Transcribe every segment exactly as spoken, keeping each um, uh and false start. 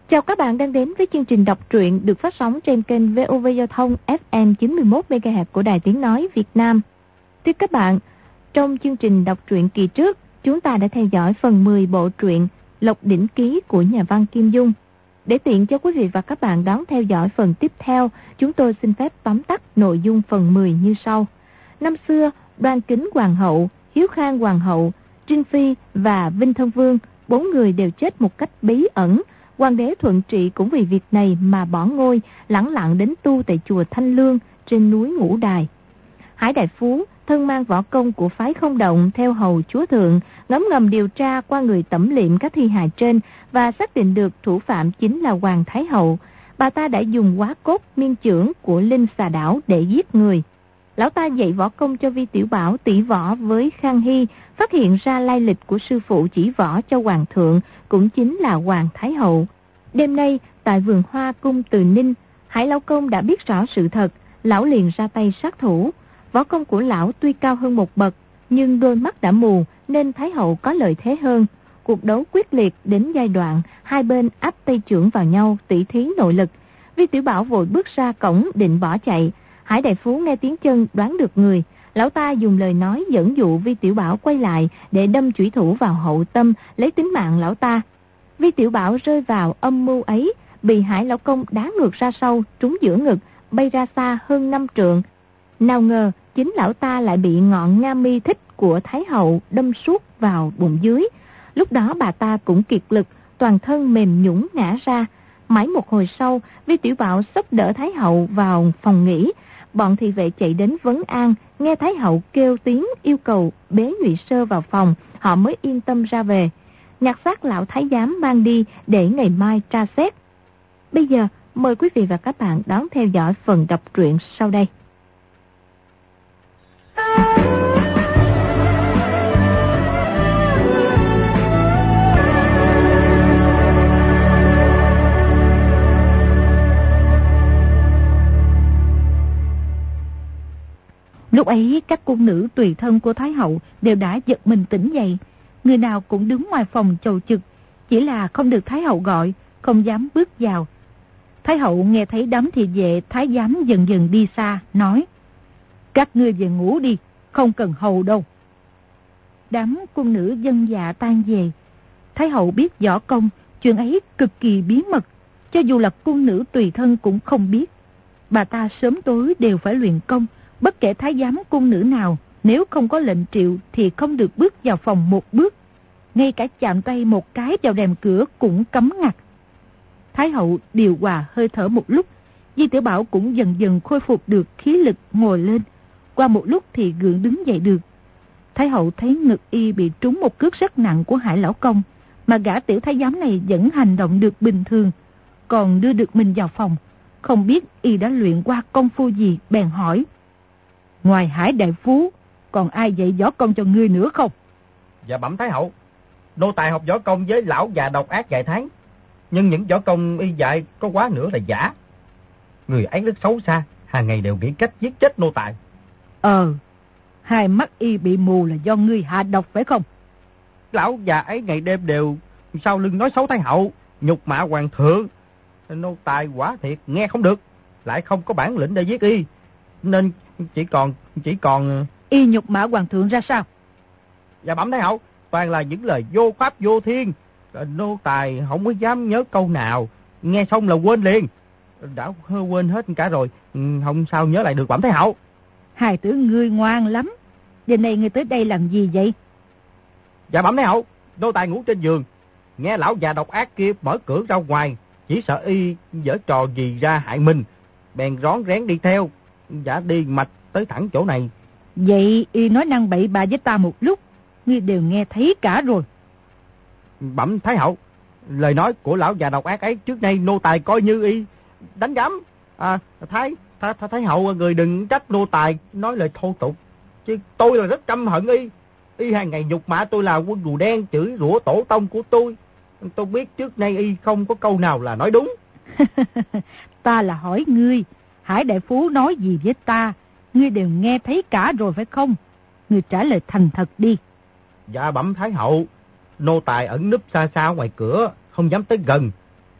Chào các bạn đang đến với chương trình đọc truyện được phát sóng trên kênh vê o vê Giao thông ép em chín mươi mốt mê ga héc của Đài Tiếng Nói Việt Nam. Thưa các bạn, trong chương trình đọc truyện kỳ trước, chúng ta đã theo dõi phần mười bộ truyện Lộc Đỉnh Ký của nhà văn Kim Dung. Để tiện cho quý vị và các bạn đón theo dõi phần tiếp theo, chúng tôi xin phép tóm tắt nội dung phần mười như sau. Năm xưa, Đoan Kính Hoàng hậu, Hiếu Khang Hoàng hậu, Trinh Phi và Vinh Thân Vương, bốn người đều chết một cách bí ẩn. Hoàng đế Thuận Trị cũng vì việc này mà bỏ ngôi, lẳng lặng đến tu tại chùa Thanh Lương trên núi Ngũ Đài. Hải Đại Phú, thân mang võ công của phái Không Động theo hầu chúa thượng, ngấm ngầm điều tra qua người tẩm liệm các thi hài trên và xác định được thủ phạm chính là Hoàng Thái Hậu. Bà ta đã dùng hóa cốt miên chưởng của Linh Xà Đảo để giết người. Lão ta dạy võ công cho Vi Tiểu Bảo tỷ võ với Khang Hy, phát hiện ra lai lịch của sư phụ chỉ võ cho hoàng thượng, cũng chính là Hoàng Thái Hậu. Đêm nay, tại vườn hoa cung Từ Ninh, Hải Lão Công đã biết rõ sự thật, lão liền ra tay sát thủ. Võ công của lão tuy cao hơn một bậc, nhưng đôi mắt đã mù nên Thái Hậu có lợi thế hơn. Cuộc đấu quyết liệt đến giai đoạn, hai bên áp tay chưởng vào nhau, tỉ thí nội lực. Vi Tiểu Bảo vội bước ra cổng định bỏ chạy. Hải Đại Phú nghe tiếng chân đoán được người, lão ta dùng lời nói dẫn dụ Vi Tiểu Bảo quay lại để đâm chủy thủ vào hậu tâm, lấy tính mạng lão ta. Vi Tiểu Bảo rơi vào âm mưu ấy, bị Hải Lão Công đá ngược ra sau, trúng giữa ngực, bay ra xa hơn năm trượng. Nào ngờ, chính lão ta lại bị ngọn nga mi thích của Thái Hậu đâm suốt vào bụng dưới. Lúc đó bà ta cũng kiệt lực, toàn thân mềm nhũn ngã ra. Mãi một hồi sau, Vi Tiểu Bảo xốc đỡ Thái Hậu vào phòng nghỉ. Bọn thị vệ chạy đến vấn an, nghe Thái Hậu kêu tiếng yêu cầu bế Nhụy Sơ vào phòng, họ mới yên tâm ra về. Nhặt xác lão thái giám mang đi để ngày mai tra xét. Bây giờ, mời quý vị và các bạn đón theo dõi phần đọc truyện sau đây. Lúc ấy, các cung nữ tùy thân của Thái Hậu đều đã giật mình tỉnh dậy. Người nào cũng đứng ngoài phòng chầu chực, chỉ là không được Thái Hậu gọi, không dám bước vào. Thái Hậu nghe thấy đám thị vệ thái giám dần dần đi xa, nói: các ngươi về ngủ đi, không cần hầu đâu. Đám cung nữ dân dạ tan về. Thái Hậu biết võ công, chuyện ấy cực kỳ bí mật, cho dù là cung nữ tùy thân cũng không biết. Bà ta sớm tối đều phải luyện công, bất kể thái giám cung nữ nào, nếu không có lệnh triệu thì không được bước vào phòng một bước. Ngay cả chạm tay một cái vào rèm cửa cũng cấm ngặt. Thái Hậu điều hòa hơi thở một lúc, Vi Tiểu Bảo cũng dần dần khôi phục được khí lực ngồi lên. Qua một lúc thì gượng đứng dậy được. Thái Hậu thấy ngực y bị trúng một cước rất nặng của Hải Lão Công, mà gã tiểu thái giám này vẫn hành động được bình thường, còn đưa được mình vào phòng. Không biết y đã luyện qua công phu gì, bèn hỏi: ngoài Hải Đại Phú, còn ai dạy võ công cho ngươi nữa không? Dạ bẩm Thái Hậu, nô tài học võ công với lão già độc ác vài tháng, nhưng những võ công y dạy có quá nữa là giả. Người ấy rất xấu xa, hàng ngày đều nghĩ cách giết chết nô tài. Ờ, hai mắt y bị mù là do ngươi hạ độc phải không? Lão già ấy ngày đêm đều sau lưng nói xấu Thái Hậu, nhục mạ hoàng thượng. Nô tài quả thiệt nghe không được, lại không có bản lĩnh để giết y, nên chỉ còn chỉ còn Y nhục mạ hoàng thượng ra sao? Dạ bẩm Thái Hậu, toàn là những lời vô pháp vô thiên, nô tài không có dám nhớ câu nào, nghe xong là quên liền. Đã quên hết cả rồi, không sao nhớ lại được bẩm Thái Hậu. Hài tử ngươi ngoan lắm. Giờ này ngươi tới đây làm gì vậy? Dạ bẩm Thái Hậu, nô tài ngủ trên giường, nghe lão già độc ác kia mở cửa ra ngoài, chỉ sợ y giở trò gì ra hại mình, bèn rón rén đi theo, đã đi mạch tới thẳng chỗ này. Vậy y nói năng bậy bạ với ta một lúc, ngươi đều nghe thấy cả rồi. Bẩm Thái Hậu, lời nói của lão già độc ác ấy trước nay nô tài coi như y đánh giám. À, Thái, thái, thái, thái Hậu người đừng trách nô tài nói lời thô tục, chứ tôi là rất căm hận y. Y hàng ngày nhục mạ tôi là quân rùa đen, chửi rủa tổ tông của tôi. Tôi biết trước nay y không có câu nào là nói đúng. Ta là hỏi ngươi, Hải Đại Phú nói gì với ta, ngươi đều nghe thấy cả rồi phải không? Ngươi trả lời thành thật đi. Dạ bẩm Thái Hậu, nô tài ẩn núp xa xa ngoài cửa, không dám tới gần.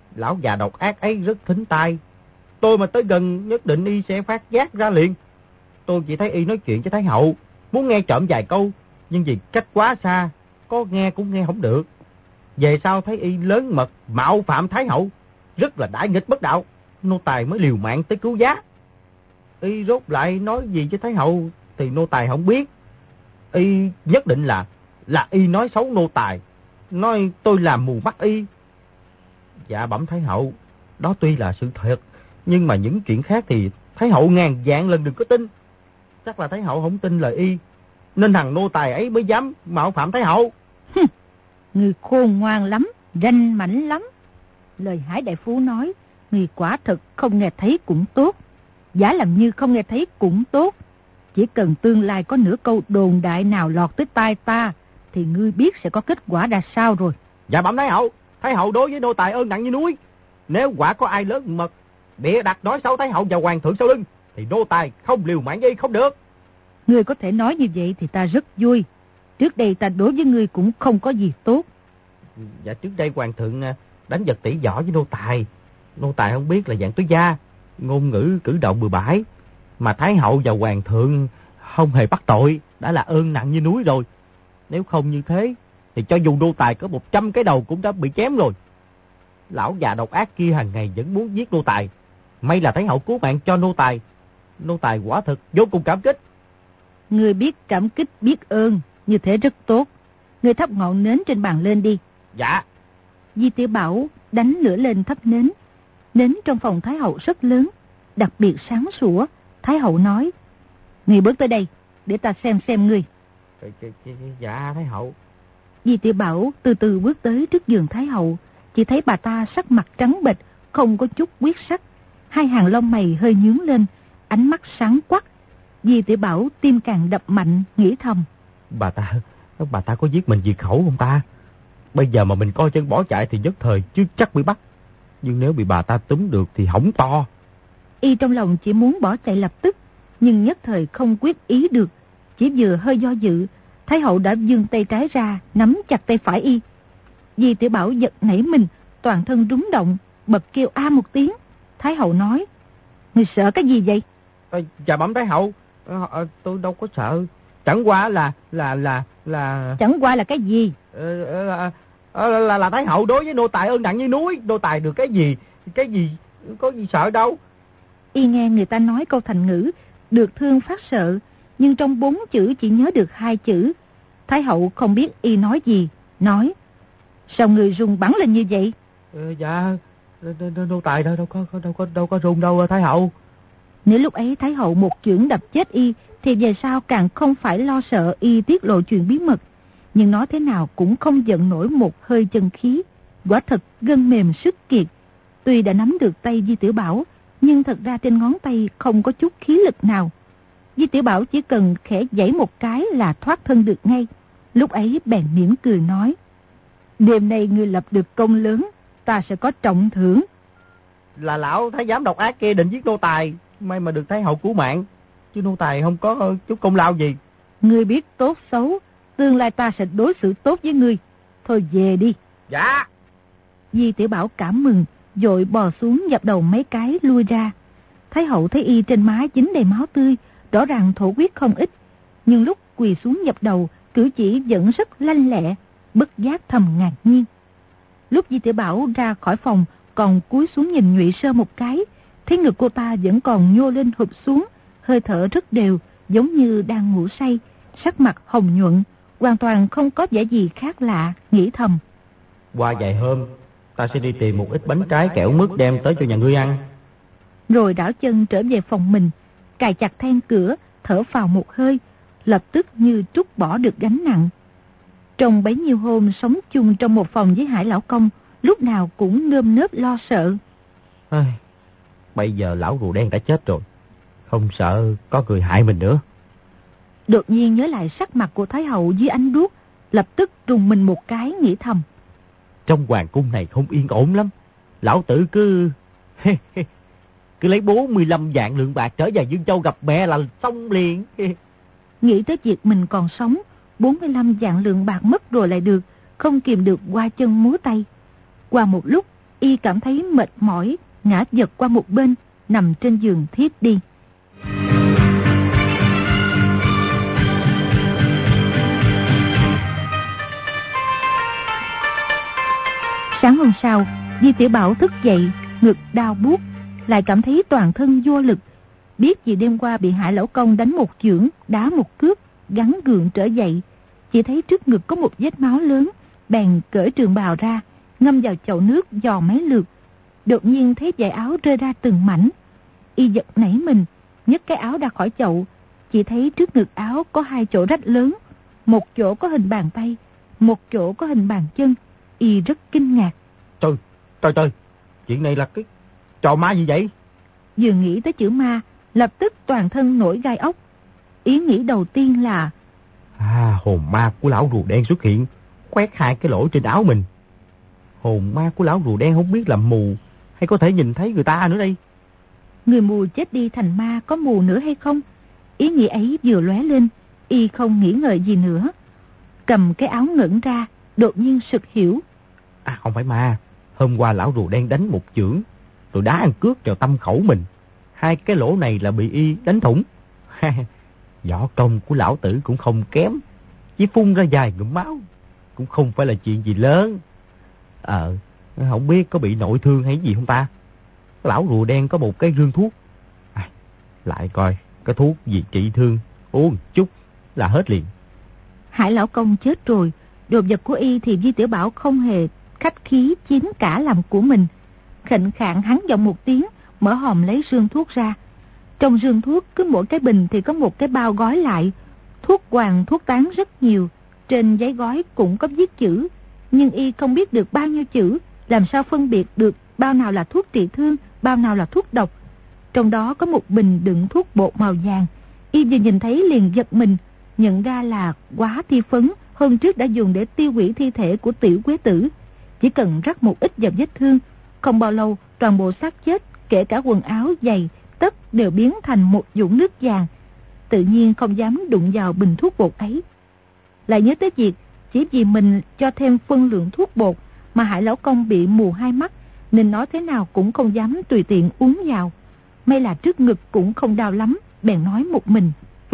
Lão già độc ác ấy rất thính tai. Tôi mà tới gần nhất định y sẽ phát giác ra liền. Tôi chỉ thấy y nói chuyện với Thái hậu, muốn nghe trộm vài câu, nhưng vì cách quá xa, có nghe cũng nghe không được. Về sau thấy y lớn mật mạo phạm Thái hậu, rất là đại nghịch bất đạo, nô tài mới liều mạng tới cứu giá. Y rốt lại nói gì với Thái hậu thì nô tài không biết. Y nhất định là là y nói xấu nô tài, nói tôi làm mù mắt y. Dạ bẩm Thái hậu, đó tuy là sự thật, nhưng mà những chuyện khác thì Thái hậu ngàn vạn lần đừng có tin. Chắc là Thái hậu không tin lời y, nên thằng nô tài ấy mới dám mạo phạm Thái hậu. Người khôn ngoan lắm, ranh mãnh lắm. Lời Hải đại phu nói, người quả thực không nghe thấy cũng tốt, giả làm như không nghe thấy cũng tốt. Chỉ cần tương lai có nửa câu đồn đại nào lọt tới tai ta, thì ngươi biết sẽ có kết quả ra sao rồi. Dạ bẩm Thái hậu, Thái hậu đối với nô tài ơn nặng như núi. Nếu quả có ai lớn mật bịa đặt nói xấu Thái hậu và hoàng thượng sau lưng, thì nô tài không liều mạng với không được. Ngươi có thể nói như vậy thì ta rất vui. Trước đây ta đối với ngươi cũng không có gì tốt. Dạ trước đây hoàng thượng đánh giật tỷ võ với nô tài. Nô tài không biết là dạng tứ gia, ngôn ngữ cử động bừa bãi, mà Thái hậu và hoàng thượng không hề bắt tội, đã là ơn nặng như núi rồi. Nếu không như thế thì cho dù nô tài có một trăm cái đầu cũng đã bị chém rồi. Lão già độc ác kia hàng ngày vẫn muốn giết nô tài. May là Thái hậu cứu mạng cho nô tài. Nô tài quả thực vô cùng cảm kích. Ngươi biết cảm kích biết ơn, như thế rất tốt. Ngươi thắp ngọn nến trên bàn lên đi. Dạ. Di Tiểu Bảo đánh lửa lên thắp nến. Nến trong phòng Thái hậu rất lớn, đặc biệt sáng sủa. Thái hậu nói, ngươi bước tới đây để ta xem xem ngươi. Dạ Thái hậu. Di Tiểu Bảo từ từ bước tới trước giường Thái hậu. Chỉ thấy bà ta sắc mặt trắng bệch, không có chút huyết sắc, hai hàng lông mày hơi nhướng lên, ánh mắt sáng quắc. Di Tiểu Bảo tim càng đập mạnh, nghĩ thầm, Bà ta, bà ta có giết mình diệt khẩu không ta? Bây giờ mà mình coi chân bỏ chạy thì nhất thời chứ chắc bị bắt. Nhưng nếu bị bà ta túm được thì hỏng to. Y trong lòng chỉ muốn bỏ chạy lập tức, nhưng nhất thời không quyết ý được. Chỉ vừa hơi do dự, Thái hậu đã giương tay trái ra, nắm chặt tay phải Y. Di Tiểu Bảo giật nảy mình, toàn thân rúng động, bật kêu a một tiếng. Thái hậu nói, ngươi sợ cái gì vậy? À, dạ bẩm Thái hậu, à, à, tôi đâu có sợ. Chẳng qua là là là là Chẳng qua là cái gì? À, à, à, là, là là Thái hậu đối với nô tài ơn nặng như núi. Nô tài được cái gì, cái gì, có gì sợ đâu. Y nghe người ta nói câu thành ngữ, được thương phát sợ, nhưng trong bốn chữ chỉ nhớ được hai chữ. Thái hậu không biết Y nói gì, nói, sao người run bắn lên như vậy? À, dạ, nô, nô tài đâu, đâu có đâu có đâu có run đâu Thái hậu. Nếu lúc ấy Thái hậu một chưởng đập chết Y, thì về sau càng không phải lo sợ Y tiết lộ chuyện bí mật. Nhưng nói thế nào cũng không giận nổi một hơi chân khí, quả thật gân mềm sức kiệt. Tuy đã nắm được tay Di Tiểu Bảo, nhưng thật ra trên ngón tay không có chút khí lực nào. Di Tiểu Bảo chỉ cần khẽ giãy một cái là thoát thân được ngay. Lúc ấy bèn mỉm cười nói, đêm nay ngươi lập được công lớn, ta sẽ có trọng thưởng. Là lão thái giám độc ác kia định giết nô tài, may mà được Thái hậu cứu mạng, chứ nô tài không có chút công lao gì. Ngươi biết tốt xấu, tương lai ta sẽ đối xử tốt với ngươi. Thôi về đi. Dạ. Di Tiểu Bảo cảm mừng, vội bò xuống dập đầu mấy cái lui ra. Thái hậu thấy Y trên má dính đầy máu tươi, rõ ràng thổ huyết không ít, nhưng lúc quỳ xuống dập đầu, cử chỉ vẫn rất lanh lẹ, bất giác thầm ngạc nhiên. Lúc Di Tiểu Bảo ra khỏi phòng, còn cúi xuống nhìn Nhụy Sơ một cái, thấy ngực cô ta vẫn còn nhô lên hụp xuống, hơi thở rất đều, giống như đang ngủ say, sắc mặt hồng nhuận, hoàn toàn không có vẻ gì khác lạ, nghĩ thầm. Qua vài hôm, ta sẽ đi tìm một ít bánh trái kẹo mứt đem tới cho nhà ngươi ăn. Rồi đảo chân trở về phòng mình, cài chặt then cửa, thở phào một hơi, lập tức như trút bỏ được gánh nặng. Trong bấy nhiêu hôm sống chung trong một phòng với Hải lão công, lúc nào cũng nơm nớp lo sợ. Ai, bây giờ lão rùa đen đã chết rồi, không sợ có người hại mình nữa. Đột nhiên nhớ lại sắc mặt của Thái hậu dưới ánh đuốc, lập tức rùng mình một cái, nghĩ thầm. Trong hoàng cung này không yên ổn lắm. Lão tử cứ cứ lấy bốn mươi lăm vạn lượng bạc trở về Dương Châu gặp mẹ là xong liền. Nghĩ tới việc mình còn sống, bốn mươi lăm vạn lượng bạc mất rồi lại được, không kìm được qua chân múa tay. Qua một lúc, Y cảm thấy mệt mỏi, ngã giật qua một bên, nằm trên giường thiếp đi. Sáng hôm sau, Di Tiểu Bảo thức dậy, ngực đau buốt, lại cảm thấy toàn thân vô lực. Biết vì đêm qua bị Hải Lão Công đánh một chưởng, đá một cước, gắng gượng trở dậy. Chỉ thấy trước ngực có một vết máu lớn, bèn cởi trường bào ra, ngâm vào chậu nước dò mấy lượt. Đột nhiên thấy dải áo rơi ra từng mảnh. Y giật nảy mình, nhấc cái áo ra khỏi chậu. Chỉ thấy trước ngực áo có hai chỗ rách lớn, một chỗ có hình bàn tay, một chỗ có hình bàn chân. Y rất kinh ngạc. Trời, trời trời, chuyện này là cái trò ma gì vậy? Vừa nghĩ tới chữ ma, lập tức toàn thân nổi gai ốc. Ý nghĩ đầu tiên là À, hồn ma của lão rùa đen xuất hiện, khoét hai cái lỗ trên áo mình. Hồn ma của lão rùa đen không biết là mù hay có thể nhìn thấy người ta nữa đây. Người mù chết đi thành ma có mù nữa hay không? Ý nghĩ ấy vừa lóe lên, Y không nghĩ ngợi gì nữa. Cầm cái áo ngẩng ra, đột nhiên sực hiểu. À, không phải ma. Hôm qua lão rùa đen đánh một chưởng, rồi đá ăn cước vào tâm khẩu mình. Hai cái lỗ này là bị Y đánh thủng. Võ công của lão tử cũng không kém, chỉ phun ra vài ngụm máu, cũng không phải là chuyện gì lớn. Ờ, không biết có bị nội thương hay gì không ta? Lão rùa đen có một cái rương thuốc. À, lại coi cái thuốc gì trị thương, uống chút là hết liền. Hải Lão Công chết rồi, đồ vật của Y thì Di Tiểu Bảo không hề khách khí chiếm cả làm của mình. Khệnh khạng hắn giọng một tiếng, mở hòm lấy rương thuốc ra. Trong rương thuốc cứ mỗi cái bình thì có một cái bao gói lại. Thuốc hoàng, thuốc tán rất nhiều. Trên giấy gói cũng có viết chữ, nhưng Y không biết được bao nhiêu chữ, làm sao phân biệt được bao nào là thuốc trị thương, bao nào là thuốc độc. Trong đó có một bình đựng thuốc bột màu vàng. Y vừa nhìn thấy liền giật mình, nhận ra là hóa thi phấn hôm trước đã dùng để tiêu hủy thi thể của Tiểu Quế Tử. Chỉ cần rắc một ít vào vết thương, không bao lâu toàn bộ xác chết, kể cả quần áo, giày, tất đều biến thành một vũng nước vàng. Tự nhiên không dám đụng vào bình thuốc bột ấy. Lại nhớ tới việc chỉ vì mình cho thêm phân lượng thuốc bột mà Hải Lão Công bị mù hai mắt, nên nói thế nào cũng không dám tùy tiện uống vào. May là trước ngực cũng không đau lắm, bèn nói một mình.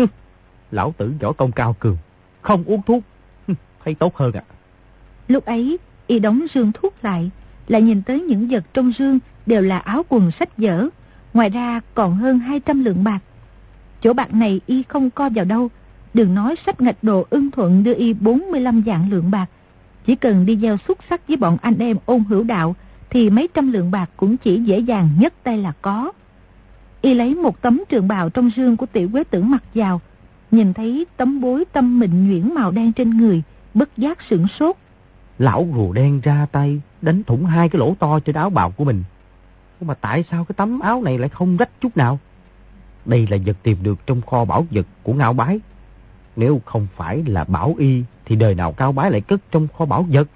Lão tử võ công cao cường, không uống thuốc, thấy tốt hơn ạ. À. Lúc ấy, Y đóng rương thuốc lại, lại nhìn tới những vật trong rương đều là áo quần sách vở. Ngoài ra còn hơn hai trăm lượng bạc. Chỗ bạc này Y không co vào đâu. Đừng nói sách ngạch đồ ưng thuận đưa Y bốn mươi lăm vạn lượng bạc. Chỉ cần đi gieo xuất sắc với bọn anh em Ôn Hữu Đạo thì mấy trăm lượng bạc cũng chỉ dễ dàng nhất tay là có. Y lấy một tấm trường bào trong rương của Tiểu Quế Tử mặc vào, nhìn thấy tấm bối tâm mịn nhuyễn màu đen trên người, bất giác sửng sốt. Lão rùa đen ra tay đánh thủng hai cái lỗ to trên áo bào của mình. Mà tại sao cái tấm áo này lại không rách chút nào? Đây là vật tìm được trong kho bảo vật của Ngao Bái. Nếu không phải là bảo y thì đời nào Ngao Bái lại cất trong kho bảo vật?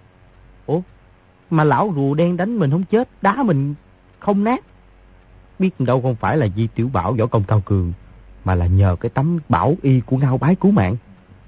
Ủa, mà lão rùa đen đánh mình không chết, đá mình không nát. Biết đâu không phải là Di Tiểu Bảo võ công cao cường, mà là nhờ cái tấm bảo y của Ngao Bái cứu mạng.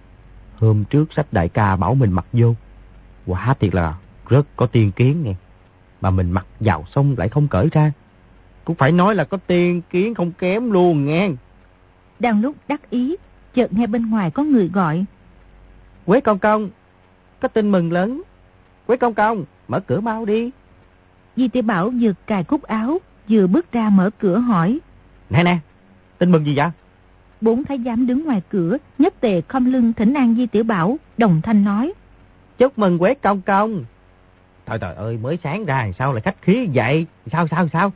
Hôm trước sách đại ca bảo mình mặc vô, quả thiệt là rất có tiên kiến nghe. Mà mình mặc vào xong lại không cởi ra, cũng phải nói là có tiên kiến không kém luôn nghe. Đang lúc đắc ý, chợt nghe bên ngoài có người gọi. Quế công công, có tin mừng lớn. Quế công công, mở cửa mau đi. Di Tiểu Bảo vừa cài cúc áo, vừa bước ra mở cửa hỏi. Nè nè, tin mừng gì vậy? Bốn thái giám đứng ngoài cửa, nhất tề khom lưng thỉnh an Di Tiểu Bảo, đồng thanh nói. Chúc mừng Quế công công. Trời trời ơi, mới sáng ra sao lại khách khí vậy? Sao sao sao?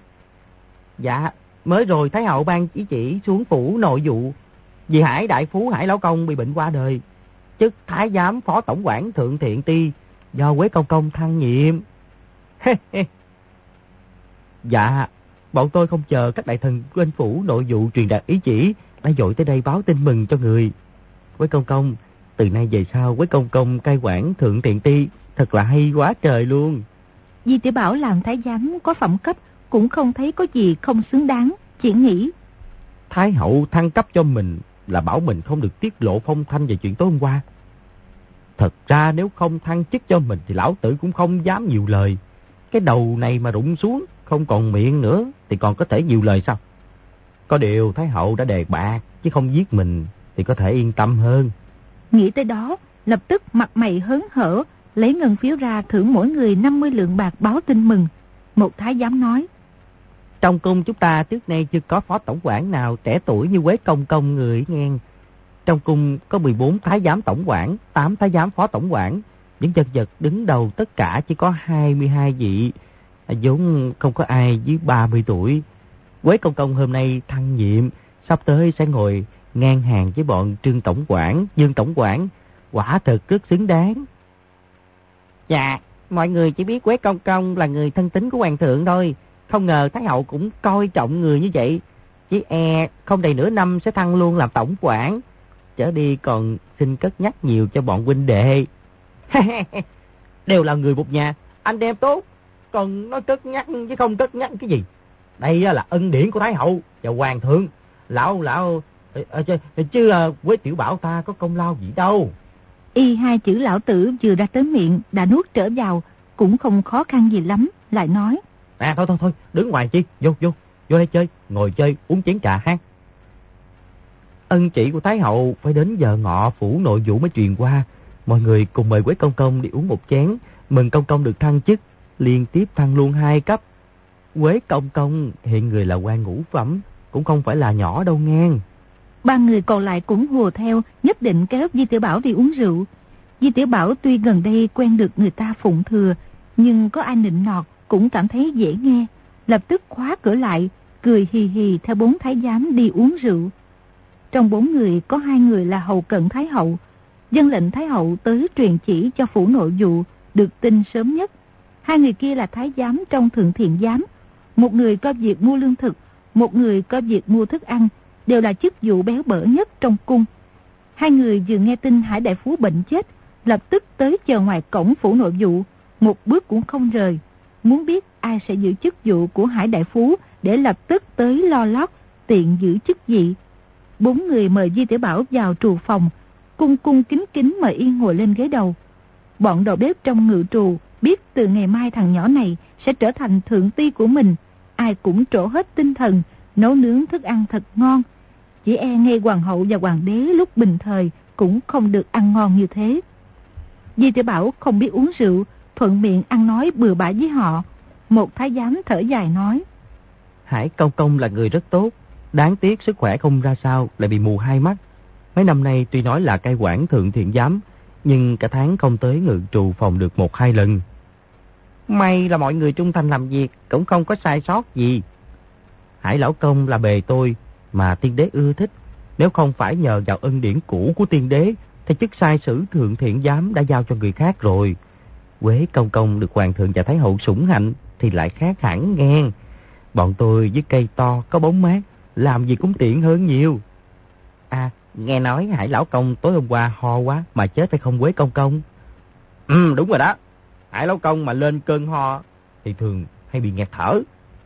Dạ, mới rồi Thái hậu ban ý chỉ xuống phủ nội vụ. Vì Hải đại phú Hải Lão Công bị bệnh qua đời, chức thái giám phó tổng quản thượng thiện ti do Quế công công thăng nhiệm. Dạ, bọn tôi không chờ các đại thần bên phủ nội vụ truyền đạt ý chỉ, đã dội tới đây báo tin mừng cho người. Quế công công, từ nay về sau Quế công công cai quản thượng thiện ti, thật là hay quá trời luôn. Di Tiểu Bảo làm thái giám có phẩm cấp, cũng không thấy có gì không xứng đáng, chỉ nghĩ. Thái hậu thăng cấp cho mình là bảo mình không được tiết lộ phong thanh về chuyện tối hôm qua. Thật ra nếu không thăng chức cho mình thì lão tử cũng không dám nhiều lời. Cái đầu này mà rụng xuống, không còn miệng nữa, thì còn có thể nhiều lời sao? Có điều Thái hậu đã đề bạc, chứ không giết mình, thì có thể yên tâm hơn. Nghĩ tới đó, lập tức mặt mày hớn hở, lấy ngân phiếu ra thưởng mỗi người năm mươi lượng bạc báo tin mừng. Một thái giám nói: Trong cung chúng ta trước nay chưa có phó tổng quản nào trẻ tuổi như Quế Công Công người nghe. Trong cung có mười bốn thái giám tổng quản, tám thái giám phó tổng quản. Những nhân vật đứng đầu tất cả chỉ có hai mươi hai vị, vốn không có ai dưới ba mươi tuổi. Quế Công Công hôm nay thăng nhiệm, sắp tới sẽ ngồi ngang hàng với bọn Trương tổng quản, Dương tổng quản, quả thật rất xứng đáng. Dạ, mọi người chỉ biết Quế Công Công là người thân tín của hoàng thượng thôi, không ngờ Thái hậu cũng coi trọng người như vậy. Chỉ e không đầy nửa năm sẽ thăng luôn làm tổng quản, trở đi còn xin cất nhắc nhiều cho bọn huynh đệ. Đều là người một nhà, anh em tốt, còn nói cất nhắc chứ không cất nhắc cái gì. Đây là ân điển của Thái hậu và hoàng thượng. Lão lão chứ, chứ Quế tiểu bảo ta có công lao gì đâu. Y hai chữ lão tử vừa ra tới miệng đã nuốt trở vào, cũng không khó khăn gì lắm, lại nói: À thôi thôi thôi, đứng ngoài chi, vô vô, vô đây chơi, ngồi chơi, uống chén trà ha. Ân chỉ của Thái hậu phải đến giờ ngọ phủ nội vụ mới truyền qua. Mọi người cùng mời Quế Công Công đi uống một chén, mừng Công Công được thăng chức, liên tiếp thăng luôn hai cấp. Quế Công Công hiện người là quan ngũ phẩm, cũng không phải là nhỏ đâu ngang. Ba người còn lại cũng hùa theo, nhất định kéo Di Tiểu Bảo đi uống rượu. Di Tiểu Bảo tuy gần đây quen được người ta phụng thừa, nhưng có ai nịnh nọt cũng cảm thấy dễ nghe, lập tức khóa cửa lại, cười hì hì theo bốn thái giám đi uống rượu. Trong bốn người có hai người là hầu cận Thái hậu, dân lệnh Thái hậu tới truyền chỉ cho phủ nội vụ, được tin sớm nhất. Hai người kia là thái giám trong Thượng Thiện giám, một người có việc mua lương thực, một người có việc mua thức ăn, đều là chức vụ béo bở nhất trong cung. Hai người vừa nghe tin Hải đại phú bệnh chết, lập tức tới chờ ngoài cổng phủ nội vụ, một bước cũng không rời, muốn biết ai sẽ giữ chức vụ của Hải đại phú để lập tức tới lo lót tiện giữ chức vị. Bốn người mời Di Tiểu Bảo vào trù phòng, cung cung kính kính mời y ngồi lên ghế đầu. Bọn đầu bếp trong ngự trù biết từ ngày mai thằng nhỏ này sẽ trở thành thượng ti của mình, ai cũng trổ hết tinh thần nấu nướng thức ăn thật ngon. Chỉ e ngay hoàng hậu và hoàng đế lúc bình thời cũng không được ăn ngon như thế. Di Tiểu Bảo không biết uống rượu, thuận miệng ăn nói bừa bãi với họ. Một thái giám thở dài nói: Hải Công Công là người rất tốt, đáng tiếc sức khỏe không ra sao, lại bị mù hai mắt. Mấy năm nay tuy nói là cai quản Thượng Thiện giám, nhưng cả tháng không tới ngự trù phòng được một hai lần. May là mọi người trung thành làm việc, cũng không có sai sót gì. Hải lão công là bề tôi mà tiên đế ưa thích, nếu không phải nhờ vào ân điển cũ của tiên đế thì chức sai sử Thượng Thiện giám đã giao cho người khác rồi. Quế Công Công được hoàng thượng và thái hậu sủng hạnh thì lại khác hẳn ngang. Bọn tôi với cây to có bóng mát, làm gì cũng tiện hơn nhiều. À, nghe nói Hải lão công tối hôm qua ho quá mà chết phải không Quế Công Công? Ừ, đúng rồi đó. Hải lão công mà lên cơn ho thì thường hay bị nghẹt thở.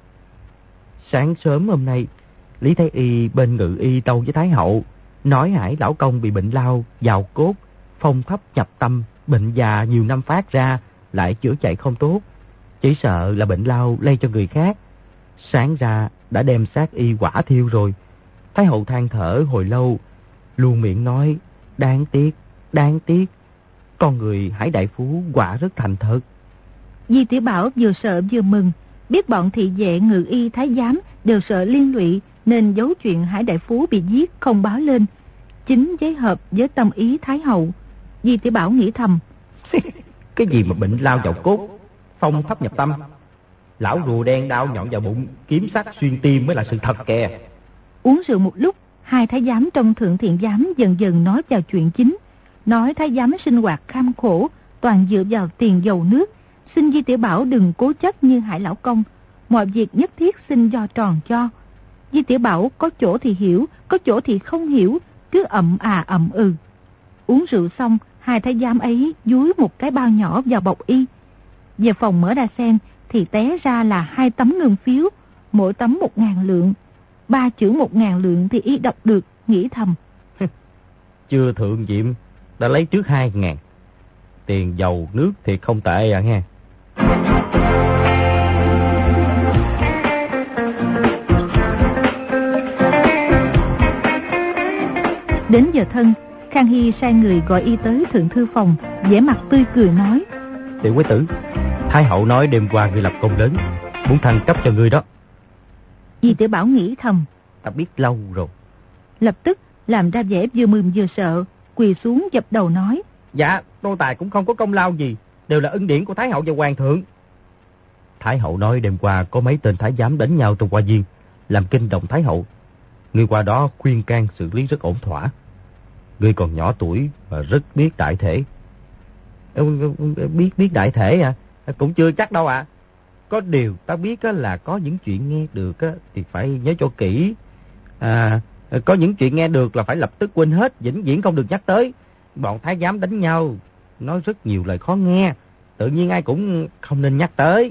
Sáng sớm hôm nay, Lý Thái Y bên ngự y tâu với Thái hậu, nói Hải lão công bị bệnh lao, vào cốt, phong thấp nhập tâm, bệnh già nhiều năm phát ra, lại chữa chạy không tốt. Chỉ sợ là bệnh lao lây cho người khác. Sáng ra đã đem xác y quả thiêu rồi. Thái hậu than thở hồi lâu, luôn miệng nói: đáng tiếc, đáng tiếc. Con người Hải đại phú quả rất thành thật. Di Tiểu Bảo vừa sợ vừa mừng, biết bọn thị vệ ngự y thái giám đều sợ liên lụy, nên giấu chuyện Hải đại phú bị giết không báo lên, chính giấy hợp với tâm ý Thái hậu. Di Tiểu Bảo nghĩ thầm: cái gì mà bệnh lao vào cốt, phong thấp nhập tâm, lão rùa đen đao nhọn vào bụng, kiếm sắc xuyên tim mới là sự thật kìa. Uống rượu một lúc, hai thái giám trong Thượng Thiện giám dần dần nói vào chuyện chính, nói thái giám sinh hoạt kham khổ, toàn dựa vào tiền dầu nước, xin Di Tiểu Bảo đừng cố chấp như Hải lão công, mọi việc nhất thiết xin do tròn cho. Di Tiểu Bảo có chỗ thì hiểu, có chỗ thì không hiểu, cứ ậm à ậm ừ. Uống rượu xong, hai thái giám ấy dúi một cái bao nhỏ vào bọc y. Về phòng mở ra xem thì té ra là hai tấm ngân phiếu, mỗi tấm một ngàn lượng. Ba chữ một ngàn lượng thì y đọc được, nghĩ thầm: chưa thượng diệm đã lấy trước hai ngàn, tiền dầu nước thì không tệ à nghe. Đến giờ thân, Khang Hy sai người gọi y tới thượng thư phòng, vẻ mặt tươi cười nói: Tiểu quế tử, Thái hậu nói đêm qua ngươi lập công lớn, muốn thăng cấp cho ngươi đó. Di Tiểu Bảo nghĩ thầm: Ta biết lâu rồi. Lập tức làm ra vẻ vừa mừng vừa sợ, quỳ xuống dập đầu nói: Dạ, nô tài cũng không có công lao gì, đều là ân điển của Thái hậu và hoàng thượng. Thái hậu nói đêm qua có mấy tên thái giám đánh nhau trong hoa viên, làm kinh động Thái hậu. Ngươi qua đó khuyên can xử lý rất ổn thỏa. Ngươi còn nhỏ tuổi mà rất biết đại thể. Biết biết đại thể à? Cũng chưa chắc đâu ạ. À. Có điều ta biết là có những chuyện nghe được thì phải nhớ cho kỹ. À, có những chuyện nghe được là phải lập tức quên hết, vĩnh viễn không được nhắc tới. Bọn thái giám đánh nhau, nói rất nhiều lời khó nghe, tự nhiên ai cũng không nên nhắc tới.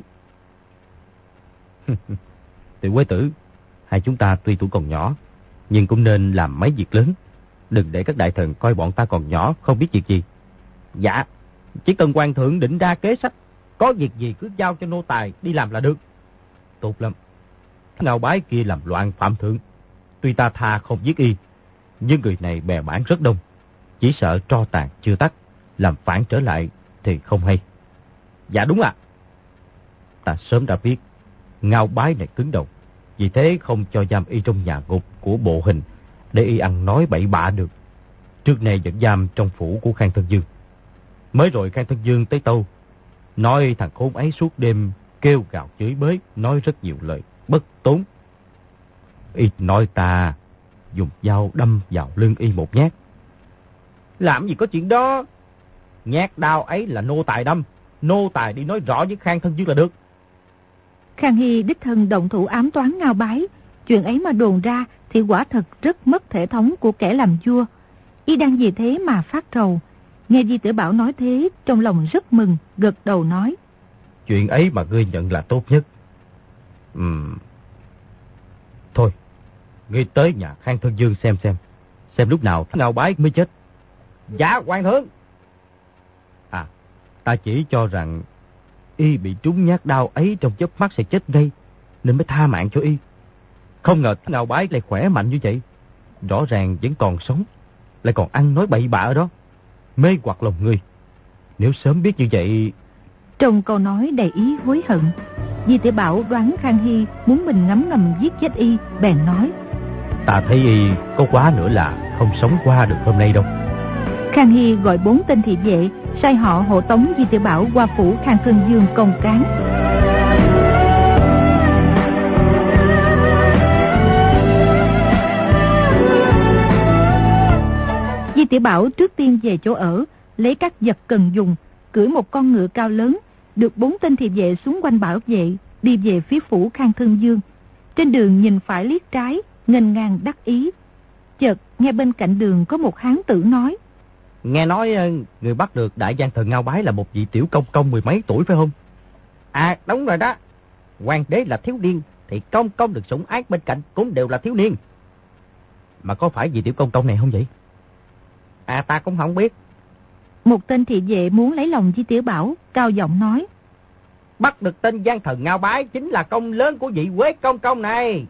Tiểu quế tử, hai chúng ta tuy tuổi còn nhỏ, nhưng cũng nên làm mấy việc lớn. Đừng để các đại thần coi bọn ta còn nhỏ, không biết việc gì. Dạ, chỉ cần hoàng thượng định ra kế sách, có việc gì cứ giao cho nô tài đi làm là được. Tốt lắm. Ngao Bái kia làm loạn phạm thượng, tuy ta tha không giết y, nhưng người này bè mảng rất đông, chỉ sợ tro tàn chưa tắt, làm phản trở lại thì không hay. Dạ đúng ạ. À. Ta sớm đã biết Ngao Bái này cứng đầu, vì thế không cho giam y trong nhà ngục của bộ hình để y ăn nói bậy bạ được. Trước này vẫn giam trong phủ của Khang Thân Dương. Mới rồi Khang Thân Dương tới tâu, nói thằng khốn ấy suốt đêm kêu gào chửi bới, nói rất nhiều lời bất tốn. Y nói ta dùng dao đâm vào lưng y một nhát. Làm gì có chuyện đó. Nhát đao ấy là nô tài đâm, nô tài đi nói rõ với Khang Thân Dương là được. Khang Hy đích thân động thủ ám toán Ngao Bái, chuyện ấy mà đồn ra thì quả thật rất mất thể thống của kẻ làm vua. Y đang vì thế mà phát rầu. Nghe Di Tiểu Bảo nói thế, trong lòng rất mừng, gật đầu nói: Chuyện ấy mà ngươi nhận là tốt nhất. Ừm. Thôi, ngươi tới nhà Khang Thân Dương xem xem, xem lúc nào Ngao Bái mới chết. Dạ, hoàng thượng. À, ta chỉ cho rằng y bị trúng nhát đao ấy trong chớp mắt sẽ chết ngay, nên mới tha mạng cho y. Không ngờ Ngao Bái lại khỏe mạnh như vậy, rõ ràng vẫn còn sống, lại còn ăn nói bậy bạ ở đó, mê hoặc lòng người. Nếu sớm biết như vậy... Trong câu nói đầy ý hối hận, Di Tiểu Bảo đoán Khang Hy muốn mình ngấm ngầm giết chết y, bèn nói: Ta thấy y có quá nữa là không sống qua được hôm nay đâu. Khang Hy gọi bốn tên thị vệ, sai họ hộ tống Di Tiểu Bảo qua phủ Khang Thân Dương công cán. Di Tiểu Bảo trước tiên về chỗ ở, lấy các vật cần dùng, cưỡi một con ngựa cao lớn, được bốn tên thị vệ xuống quanh bảo vệ, đi về phía phủ Khang Thân Dương. Trên đường nhìn phải liếc trái, nghênh ngang đắc ý. Chợt nghe bên cạnh đường có một hán tử nói: Nghe nói người bắt được đại gian thần Ngao Bái là một vị tiểu công công mười mấy tuổi phải không? À đúng rồi đó. Hoàng đế là thiếu niên thì công công được sủng ái bên cạnh cũng đều là thiếu niên. Mà có phải vị tiểu công công này không vậy? À ta cũng không biết. Một tên thị vệ muốn lấy lòng Di Tiểu Bảo, cao giọng nói: Bắt được tên gian thần Ngao Bái chính là công lớn của vị Quế công công này.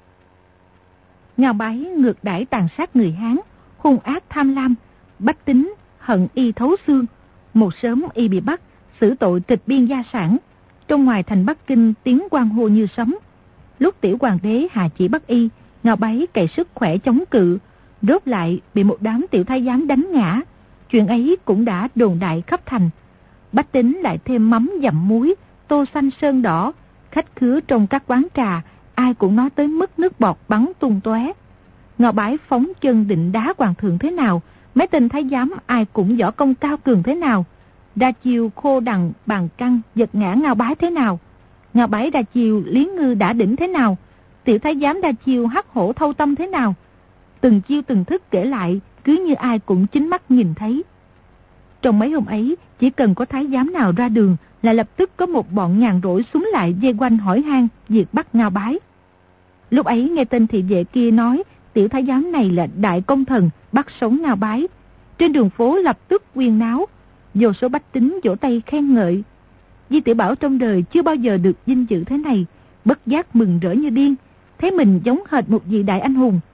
Ngao Bái ngược đãi tàn sát người Hán, hung ác tham lam, bách tính hận y thấu xương. Một sớm y bị bắt, xử tội tịch biên gia sản. Trong ngoài thành Bắc Kinh tiếng hoan hô như sấm. Lúc tiểu hoàng đế hạ chỉ bắt y, Ngao Bái cậy sức khỏe chống cự, rốt lại bị một đám tiểu thái giám đánh ngã. Chuyện ấy cũng đã đồn đại khắp thành. Bách tính lại thêm mắm dặm muối, tô xanh sơn đỏ, khách khứa trong các quán trà, ai cũng nói tới mức nước bọt bắn tung tóe. Ngao Bái phóng chân định đá hoàng thượng thế nào, mấy tên thái giám ai cũng võ công cao cường thế nào, đa chiêu khô đằng bàn căng giật ngã Ngao Bái thế nào, Ngao Bái đa chiêu lý ngư đã đỉnh thế nào, tiểu thái giám đa chiêu hắc hổ thâu tâm thế nào. Từng chiêu từng thức kể lại, cứ như ai cũng chính mắt nhìn thấy. Trong mấy hôm ấy, chỉ cần có thái giám nào ra đường là lập tức có một bọn nhàn rỗi xuống lại vây quanh hỏi han việc bắt Ngao Bái. Lúc ấy nghe tên thị vệ kia nói tiểu thái giám này là đại công thần bắt sống Ngao Bái, trên đường phố lập tức huyên náo, vô số bách tính vỗ tay khen ngợi. Di Tiểu Bảo trong đời chưa bao giờ được vinh dự thế này, bất giác mừng rỡ như điên, thấy mình giống hệt một vị đại anh hùng.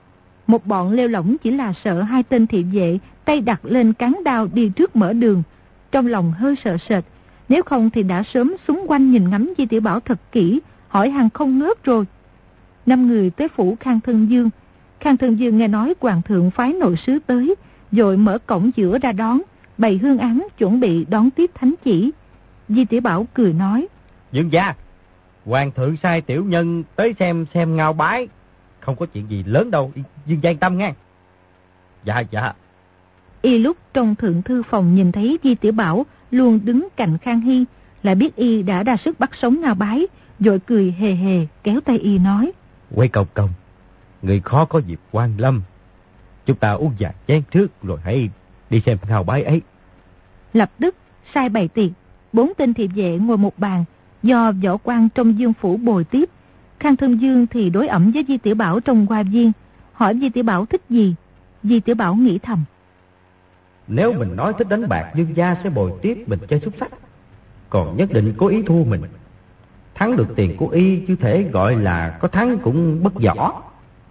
Một bọn lêu lỏng chỉ là sợ hai tên thị vệ tay đặt lên cán đao đi trước mở đường, trong lòng hơi sợ sệt. Nếu không thì đã sớm xung quanh nhìn ngắm Di Tiểu Bảo thật kỹ, hỏi hàng không ngớt rồi. Năm người tới phủ Khang Thân Dương. Khang Thân Dương nghe nói hoàng thượng phái nội sứ tới, rồi mở cổng giữa ra đón, bày hương án chuẩn bị đón tiếp thánh chỉ. Di Tiểu Bảo cười nói: Dương gia, hoàng thượng sai tiểu nhân tới xem xem ngao bái, không có chuyện gì lớn đâu, Dương gia yên tâm nghe. Dạ dạ. Y lúc trong thượng thư phòng nhìn thấy Di Tiểu Bảo luôn đứng cạnh Khang Hy, lại biết y đã ra sức bắt sống ngao bái, rồi cười hề hề kéo tay y nói: Quay công công, người khó có dịp quan lâm, chúng ta uống vài chén trước rồi hãy đi xem ngao bái ấy. Lập tức sai bày tiệc, bốn tên thị vệ ngồi một bàn, do võ quan trong Dương phủ bồi tiếp. Khang Thân Dương thì đối ẩm với Di Tiểu Bảo trong hoa viên, hỏi Di Tiểu Bảo thích gì. Di Tiểu Bảo nghĩ thầm: Nếu mình nói thích đánh bạc, Dương gia sẽ bồi tiếp mình chơi xúc sắc, còn nhất định cố ý thua mình. Thắng được tiền của y chứ thể gọi là có thắng cũng bất võ.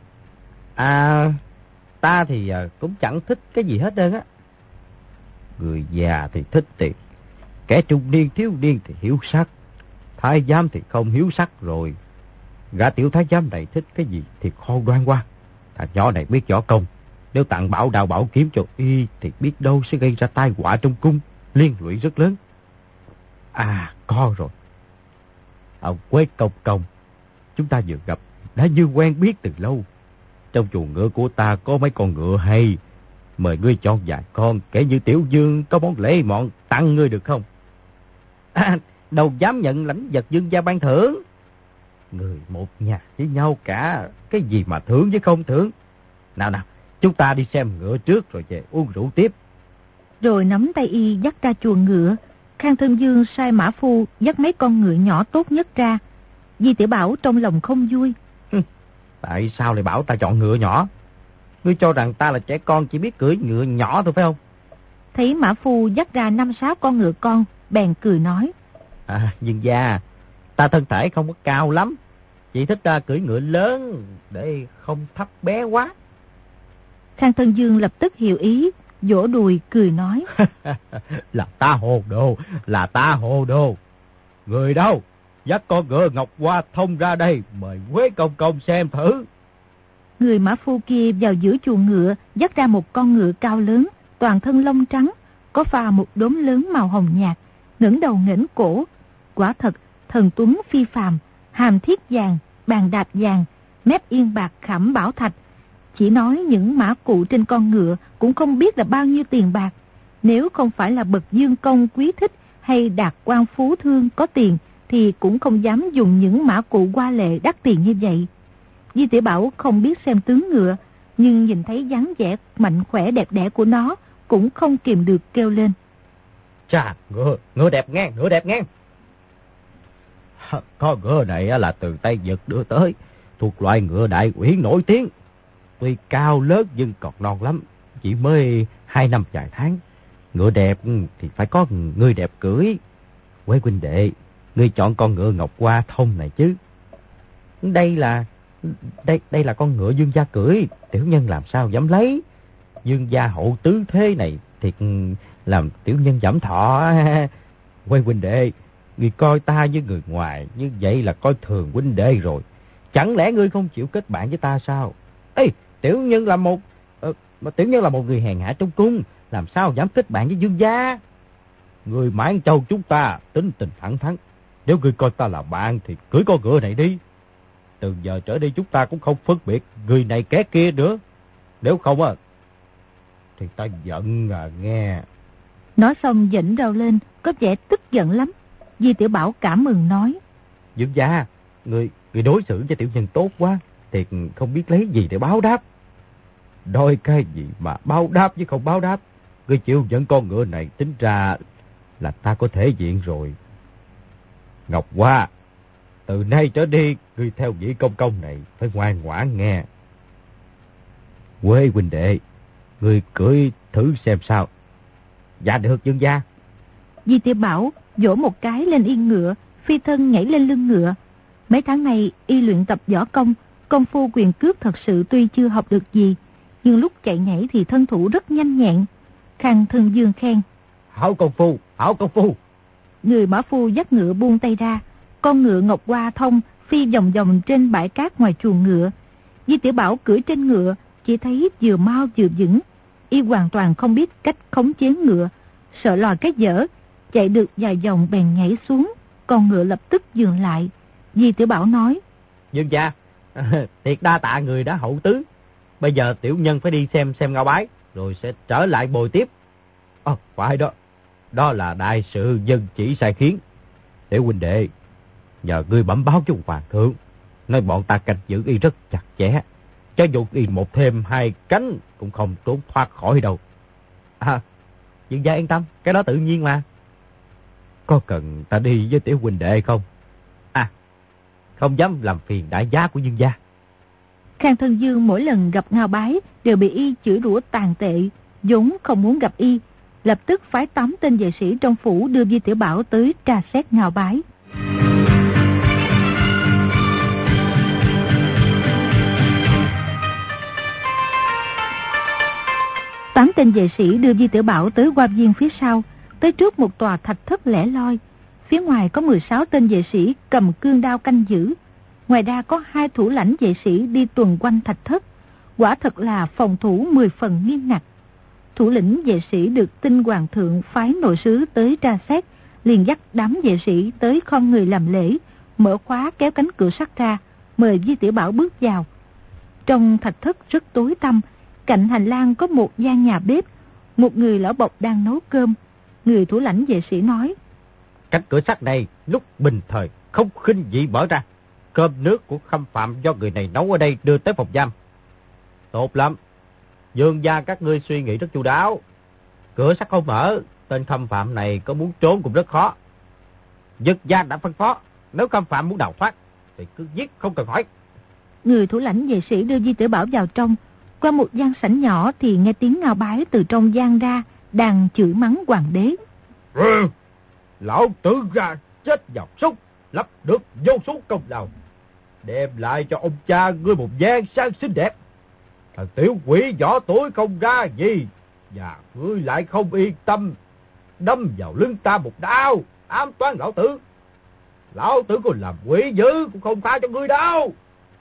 À, ta thì cũng chẳng thích cái gì hết trơn á. Người già thì thích tiền, kẻ trung niên thiếu niên thì hiếu sắc, thái giám thì không hiếu sắc rồi. Gã tiểu thái giám này thích cái gì thì khôn đoan qua. Thằng nhỏ này biết võ công, nếu tặng bảo đao bảo kiếm cho y thì biết đâu sẽ gây ra tai họa trong cung, liên lụy rất lớn. À, có rồi. Ông Quế Công Công, chúng ta vừa gặp, đã như quen biết từ lâu. Trong chuồng ngựa của ta có mấy con ngựa hay, mời ngươi chọn vài con, kể như Tiểu Dương có món lễ mọn tặng ngươi được không? À, đâu dám nhận lãnh vật Dương gia ban thưởng. Người một nhà với nhau cả, cái gì mà thưởng với không thưởng. Nào nào, chúng ta đi xem ngựa trước rồi về uống rượu tiếp. Rồi nắm tay y dắt ra chuồng ngựa. Khang Thân Dương sai mã phu dắt mấy con ngựa nhỏ tốt nhất ra. Di Tiểu Bảo trong lòng không vui. Tại sao lại bảo ta chọn ngựa nhỏ? Ngươi cho rằng ta là trẻ con chỉ biết cưỡi ngựa nhỏ thôi phải không? Thấy mã phu dắt ra năm sáu con ngựa con, bèn cười nói: À, Dương gia, ta thân thể không có cao lắm, chỉ thích ta cưỡi ngựa lớn để không thấp bé quá. Khang Thân Dương lập tức hiểu ý, vỗ đùi cười nói: Là ta hồ đồ, là ta hồ đồ. Người đâu? Dắt con ngựa Ngọc Hoa Thông ra đây, mời Quế Công Công xem thử. Người mã phu kia vào giữa chuồng ngựa, dắt ra một con ngựa cao lớn, toàn thân lông trắng, có pha một đốm lớn màu hồng nhạt, ngẩng đầu nghển cổ. Quả thật, thần tuấn phi phàm, hàm thiết vàng, bàn đạp vàng, mép yên bạc khảm bảo thạch. Chỉ nói những mã cụ trên con ngựa cũng không biết là bao nhiêu tiền bạc. Nếu không phải là bậc dương công quý thích hay đạt quan phú thương có tiền, thì cũng không dám dùng những mã cụ hoa lệ đắt tiền như vậy. Di Tiểu Bảo không biết xem tướng ngựa, nhưng nhìn thấy dáng vẻ mạnh khỏe đẹp đẽ của nó, cũng không kìm được kêu lên: Chà, ngựa, ngựa đẹp ngang, ngựa đẹp ngang. Con ngựa này là từ Tây Nhật đưa tới, thuộc loại ngựa đại uyển nổi tiếng. Tuy cao lớn nhưng còn non lắm, chỉ mới hai năm vài tháng. Ngựa đẹp thì phải có người đẹp cưỡi. Quế huynh đệ, ngươi chọn con ngựa Ngọc Hoa Thông này chứ. Đây là đây đây là con ngựa Dương gia cưỡi, tiểu nhân làm sao dám lấy. Dương gia hậu tứ thế này thiệt làm tiểu nhân giảm thọ. Quế huynh đệ, ngươi coi ta với người ngoài như vậy là coi thường huynh đệ rồi. Chẳng lẽ ngươi không chịu kết bạn với ta sao? Ê, tiểu nhân là một uh, mà tiểu nhân là một người hèn hạ trong cung, làm sao dám kết bạn với Dương gia? Người Mãn Châu chúng ta tính tình thẳng thắn, nếu ngươi coi ta là bạn thì cưỡi con ngựa này đi. Từ giờ trở đi chúng ta cũng không phân biệt người này kẻ kia nữa. Nếu không á thì ta giận à nghe. Nói xong dĩnh rau lên, có vẻ tức giận lắm. Di Tiểu Bảo cảm mừng nói: Dương gia, người người đối xử cho tiểu nhân tốt quá, thiệt không biết lấy gì để báo đáp. Đôi cái gì mà báo đáp với không báo đáp. Ngươi chịu dẫn con ngựa này tính ra là ta có thể diện rồi. Ngọc Hoa, từ nay trở đi ngươi theo vị công công này phải ngoan ngoãn nghe. Quế huynh đệ, ngươi cưỡi thử xem sao. Dạ được Dương gia. Di Tiểu Bảo vỗ một cái lên yên ngựa, phi thân nhảy lên lưng ngựa. Mấy tháng nay y luyện tập võ công, công phu quyền cước thật sự tuy chưa học được gì, nhưng lúc chạy nhảy thì thân thủ rất nhanh nhẹn. Khang Thân Dương khen: Hảo công phu, hảo công phu. Người mã phu dắt ngựa buông tay ra, con ngựa ngọc hoa thông phi vòng vòng trên bãi cát ngoài chuồng ngựa. Di Tiểu Bảo cưỡi trên ngựa, chỉ thấy vừa mau vừa vững, y hoàn toàn không biết cách khống chế ngựa, sợ lòi cái dở, chạy được vài vòng bèn nhảy xuống, con ngựa lập tức dừng lại. Di Tiểu Bảo nói: Dương gia, thiệt đa tạ người đã hậu tứ. Bây giờ tiểu nhân phải đi xem xem Ngao Bái, rồi sẽ trở lại bồi tiếp. Ồ, phải đó, đó là đại sự dân chỉ sai khiến. Tiểu huynh đệ, nhờ ngươi bẩm báo cho hoàng thượng, nói bọn ta canh giữ y rất chặt chẽ, cho dù y một thêm hai cánh cũng không trốn thoát khỏi đâu. À, Dương gia yên tâm, cái đó tự nhiên mà. Có cần ta đi với tiểu huynh đệ không? À, không dám làm phiền đại giá của Dương gia. Khang Thân Dương mỗi lần gặp Ngao Bái đều bị y chửi rủa tàn tệ, vốn không muốn gặp y, lập tức phái tám tên vệ sĩ trong phủ đưa Di Tiểu Bảo tới tra xét Ngao Bái. Tám tên vệ sĩ đưa Di Tiểu Bảo tới hoa viên phía sau, tới trước một tòa thạch thất lẻ loi. Phía ngoài có mười sáu tên vệ sĩ cầm cương đao canh giữ. Ngoài ra có hai thủ lãnh vệ sĩ đi tuần quanh thạch thất. Quả thật là phòng thủ mười phần nghiêm ngặt. Thủ lĩnh vệ sĩ được tin hoàng thượng phái nội sứ tới tra xét, liền dắt đám vệ sĩ tới khom người làm lễ, mở khóa kéo cánh cửa sắt ra, mời Di Tiểu Bảo bước vào. Trong thạch thất rất tối tăm, cạnh hành lang có một gian nhà bếp, một người lão bộc đang nấu cơm. Người thủ lãnh vệ sĩ nói: Cánh cửa sắt này lúc bình thời không khinh dị mở ra, cơm nước của khâm phạm do người này nấu ở đây đưa tới phòng giam. Tốt lắm, Dương gia các ngươi suy nghĩ rất chu đáo. Cửa sắt không mở, tên khâm phạm này có muốn trốn cũng rất khó. Dực gia đã phân phó, nếu khâm phạm muốn đào thoát thì cứ giết không cần hỏi. Người thủ lãnh vệ sĩ đưa Di Tiểu Bảo vào trong. Qua một gian sảnh nhỏ thì nghe tiếng Ngao Bái từ trong gian ra, đang chửi mắng hoàng đế. Ừ, lão tử ra chết vào súc, lập được vô số công lao, đem lại cho ông cha ngươi một gian sang xinh đẹp. Thằng tiểu quỷ võ tuổi không ra gì, và ngươi lại không yên tâm, đâm vào lưng ta một đao, ám toán lão tử. Lão tử còn làm quỷ dữ cũng không tha cho ngươi đâu.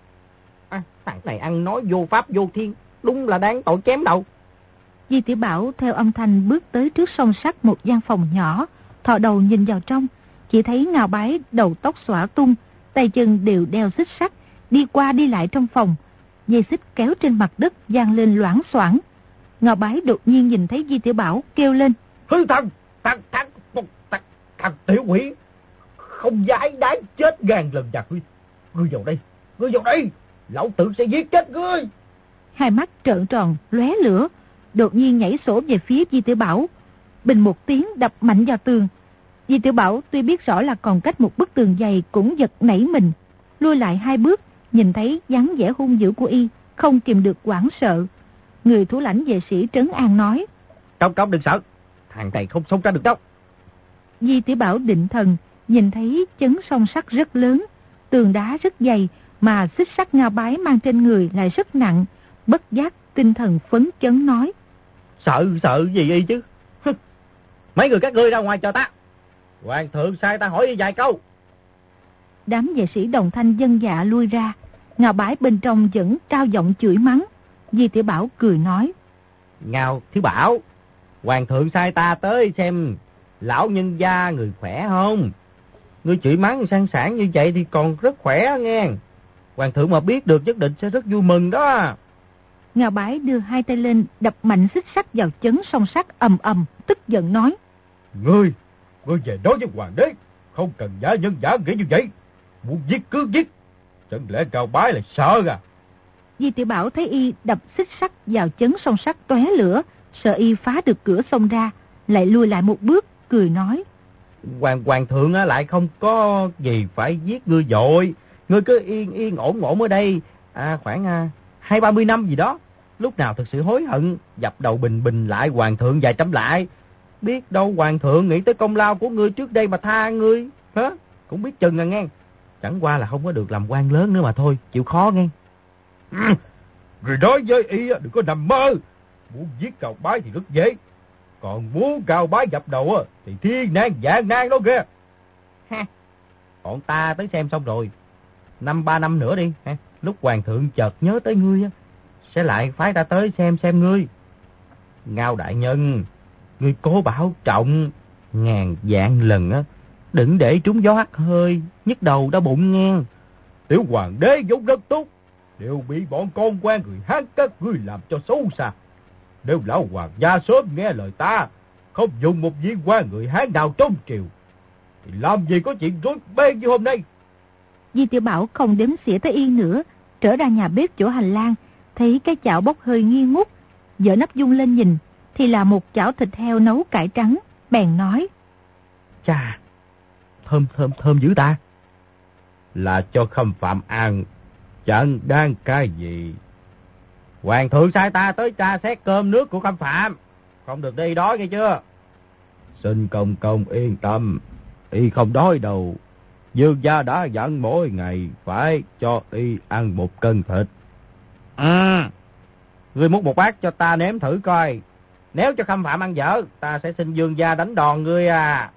À, thằng này ăn nói vô pháp vô thiên, đúng là đáng tội chém đầu. Di Tiểu Bảo theo âm thanh bước tới trước song sắt một gian phòng nhỏ, thò đầu nhìn vào trong, chỉ thấy Ngao Bái đầu tóc xõa tung, tay chân đều đeo xích sắt, đi qua đi lại trong phòng. Dây xích kéo trên mặt đất vang lên loảng xoảng. Ngao Bái đột nhiên nhìn thấy Di Tiểu Bảo kêu lên: Hư thằng, thằng, thằng, thằng, thằng tiểu quỷ, không dãi đáng chết ngàn lần giặc ngươi. Ngươi vào đây, ngươi vào đây, lão tử sẽ giết chết ngươi. Hai mắt trợn tròn, lóe lửa, đột nhiên nhảy sổ về phía Di Tiểu Bảo. Bình một tiếng đập mạnh vào tường. Di Tiểu Bảo tuy biết rõ là còn cách một bức tường dày cũng giật nảy mình, lui lại hai bước, nhìn thấy dáng vẻ hung dữ của y, không kìm được hoảng sợ. Người thủ lãnh vệ sĩ trấn an nói: Công công đừng sợ, thằng này không sống ra được đâu. Di Tiểu Bảo định thần, nhìn thấy chấn song sắt rất lớn, tường đá rất dày, mà xích sắt Ngao Bái mang trên người lại rất nặng, bất giác tinh thần phấn chấn nói: Sợ sợ gì y chứ? Mấy người các ngươi ra ngoài cho ta, hoàng thượng sai ta hỏi y vài câu. Đám vệ sĩ đồng thanh dân dạ lui ra. Ngao Bái bên trong vẫn cao giọng chửi mắng. Di Tiểu Bảo cười nói: Ngao Thiếu Bảo, hoàng thượng sai ta tới xem lão nhân gia người khỏe không? Ngươi chửi mắng sang sản như vậy thì còn rất khỏe nghe. Hoàng thượng mà biết được nhất định sẽ rất vui mừng đó. Ngao Bái đưa hai tay lên đập mạnh xích sắt vào chấn song sắt ầm ầm, tức giận nói: Ngươi, ngươi về nói với hoàng đế, không cần giả nhân giả nghĩa như vậy, muốn giết cứ giết, chẳng lẽ Ngao Bái lại sợ à? Di Tiểu Bảo thấy y đập xích sắt vào chấn song sắt tóe lửa, sợ y phá được cửa xông ra, lại lui lại một bước, cười nói: Hoàng hoàng thượng lại không có gì phải giết ngươi vội, ngươi cứ yên yên ổn ổn ở đây, à, khoảng hai ba mươi năm gì đó, lúc nào thực sự hối hận, dập đầu bình bình lại hoàng thượng vài trăm lại, biết đâu hoàng thượng nghĩ tới công lao của ngươi trước đây mà tha ngươi, hả? Cũng biết chừng à nghe, chẳng qua là không có được làm quan lớn nữa mà thôi, chịu khó nghe. Người nói với y đừng có nằm mơ. Muốn giết Cao Bái thì rất dễ. Còn muốn Cao Bái dập đầu thì thiên nan vạn nan đó kìa. Ha, bọn ta tới xem xong rồi. Năm ba năm nữa đi. Ha. Lúc hoàng thượng chợt nhớ tới ngươi sẽ lại phái ta tới xem xem ngươi. Ngao đại nhân, ngươi cố bảo trọng ngàn vạn lần á, đừng để trúng gió hắt hơi, nhức đầu đau bụng ngang. Tiểu hoàng đế vốn rất tốt, đều bị bọn con quan người Hán các ngươi làm cho xấu xa. Nếu lão hoàng gia sớm nghe lời ta, không dùng một viên quan người Hán nào trong triều, thì làm gì có chuyện rối beng như hôm nay. Di Tiểu Bảo không đếm xỉa tới y nữa, trở ra nhà bếp chỗ hành lang, thấy cái chảo bốc hơi nghi ngút, dở nắp dung lên nhìn, thì là một chảo thịt heo nấu cải trắng, bèn nói: Chà, thơm thơm thơm dữ ta. Là cho Khâm Phạm ăn, chẳng đang cái gì. Hoàng thượng sai ta tới tra xét cơm nước của Khâm Phạm, không được đi đói nghe chưa. Xin công công yên tâm, y không đói đâu. Dương gia đã dặn mỗi ngày phải cho y ăn một cân thịt. Ừ, ngươi múc một bát cho ta nếm thử coi. Nếu cho Khâm Phạm ăn dở, ta sẽ xin Dương gia đánh đòn ngươi à.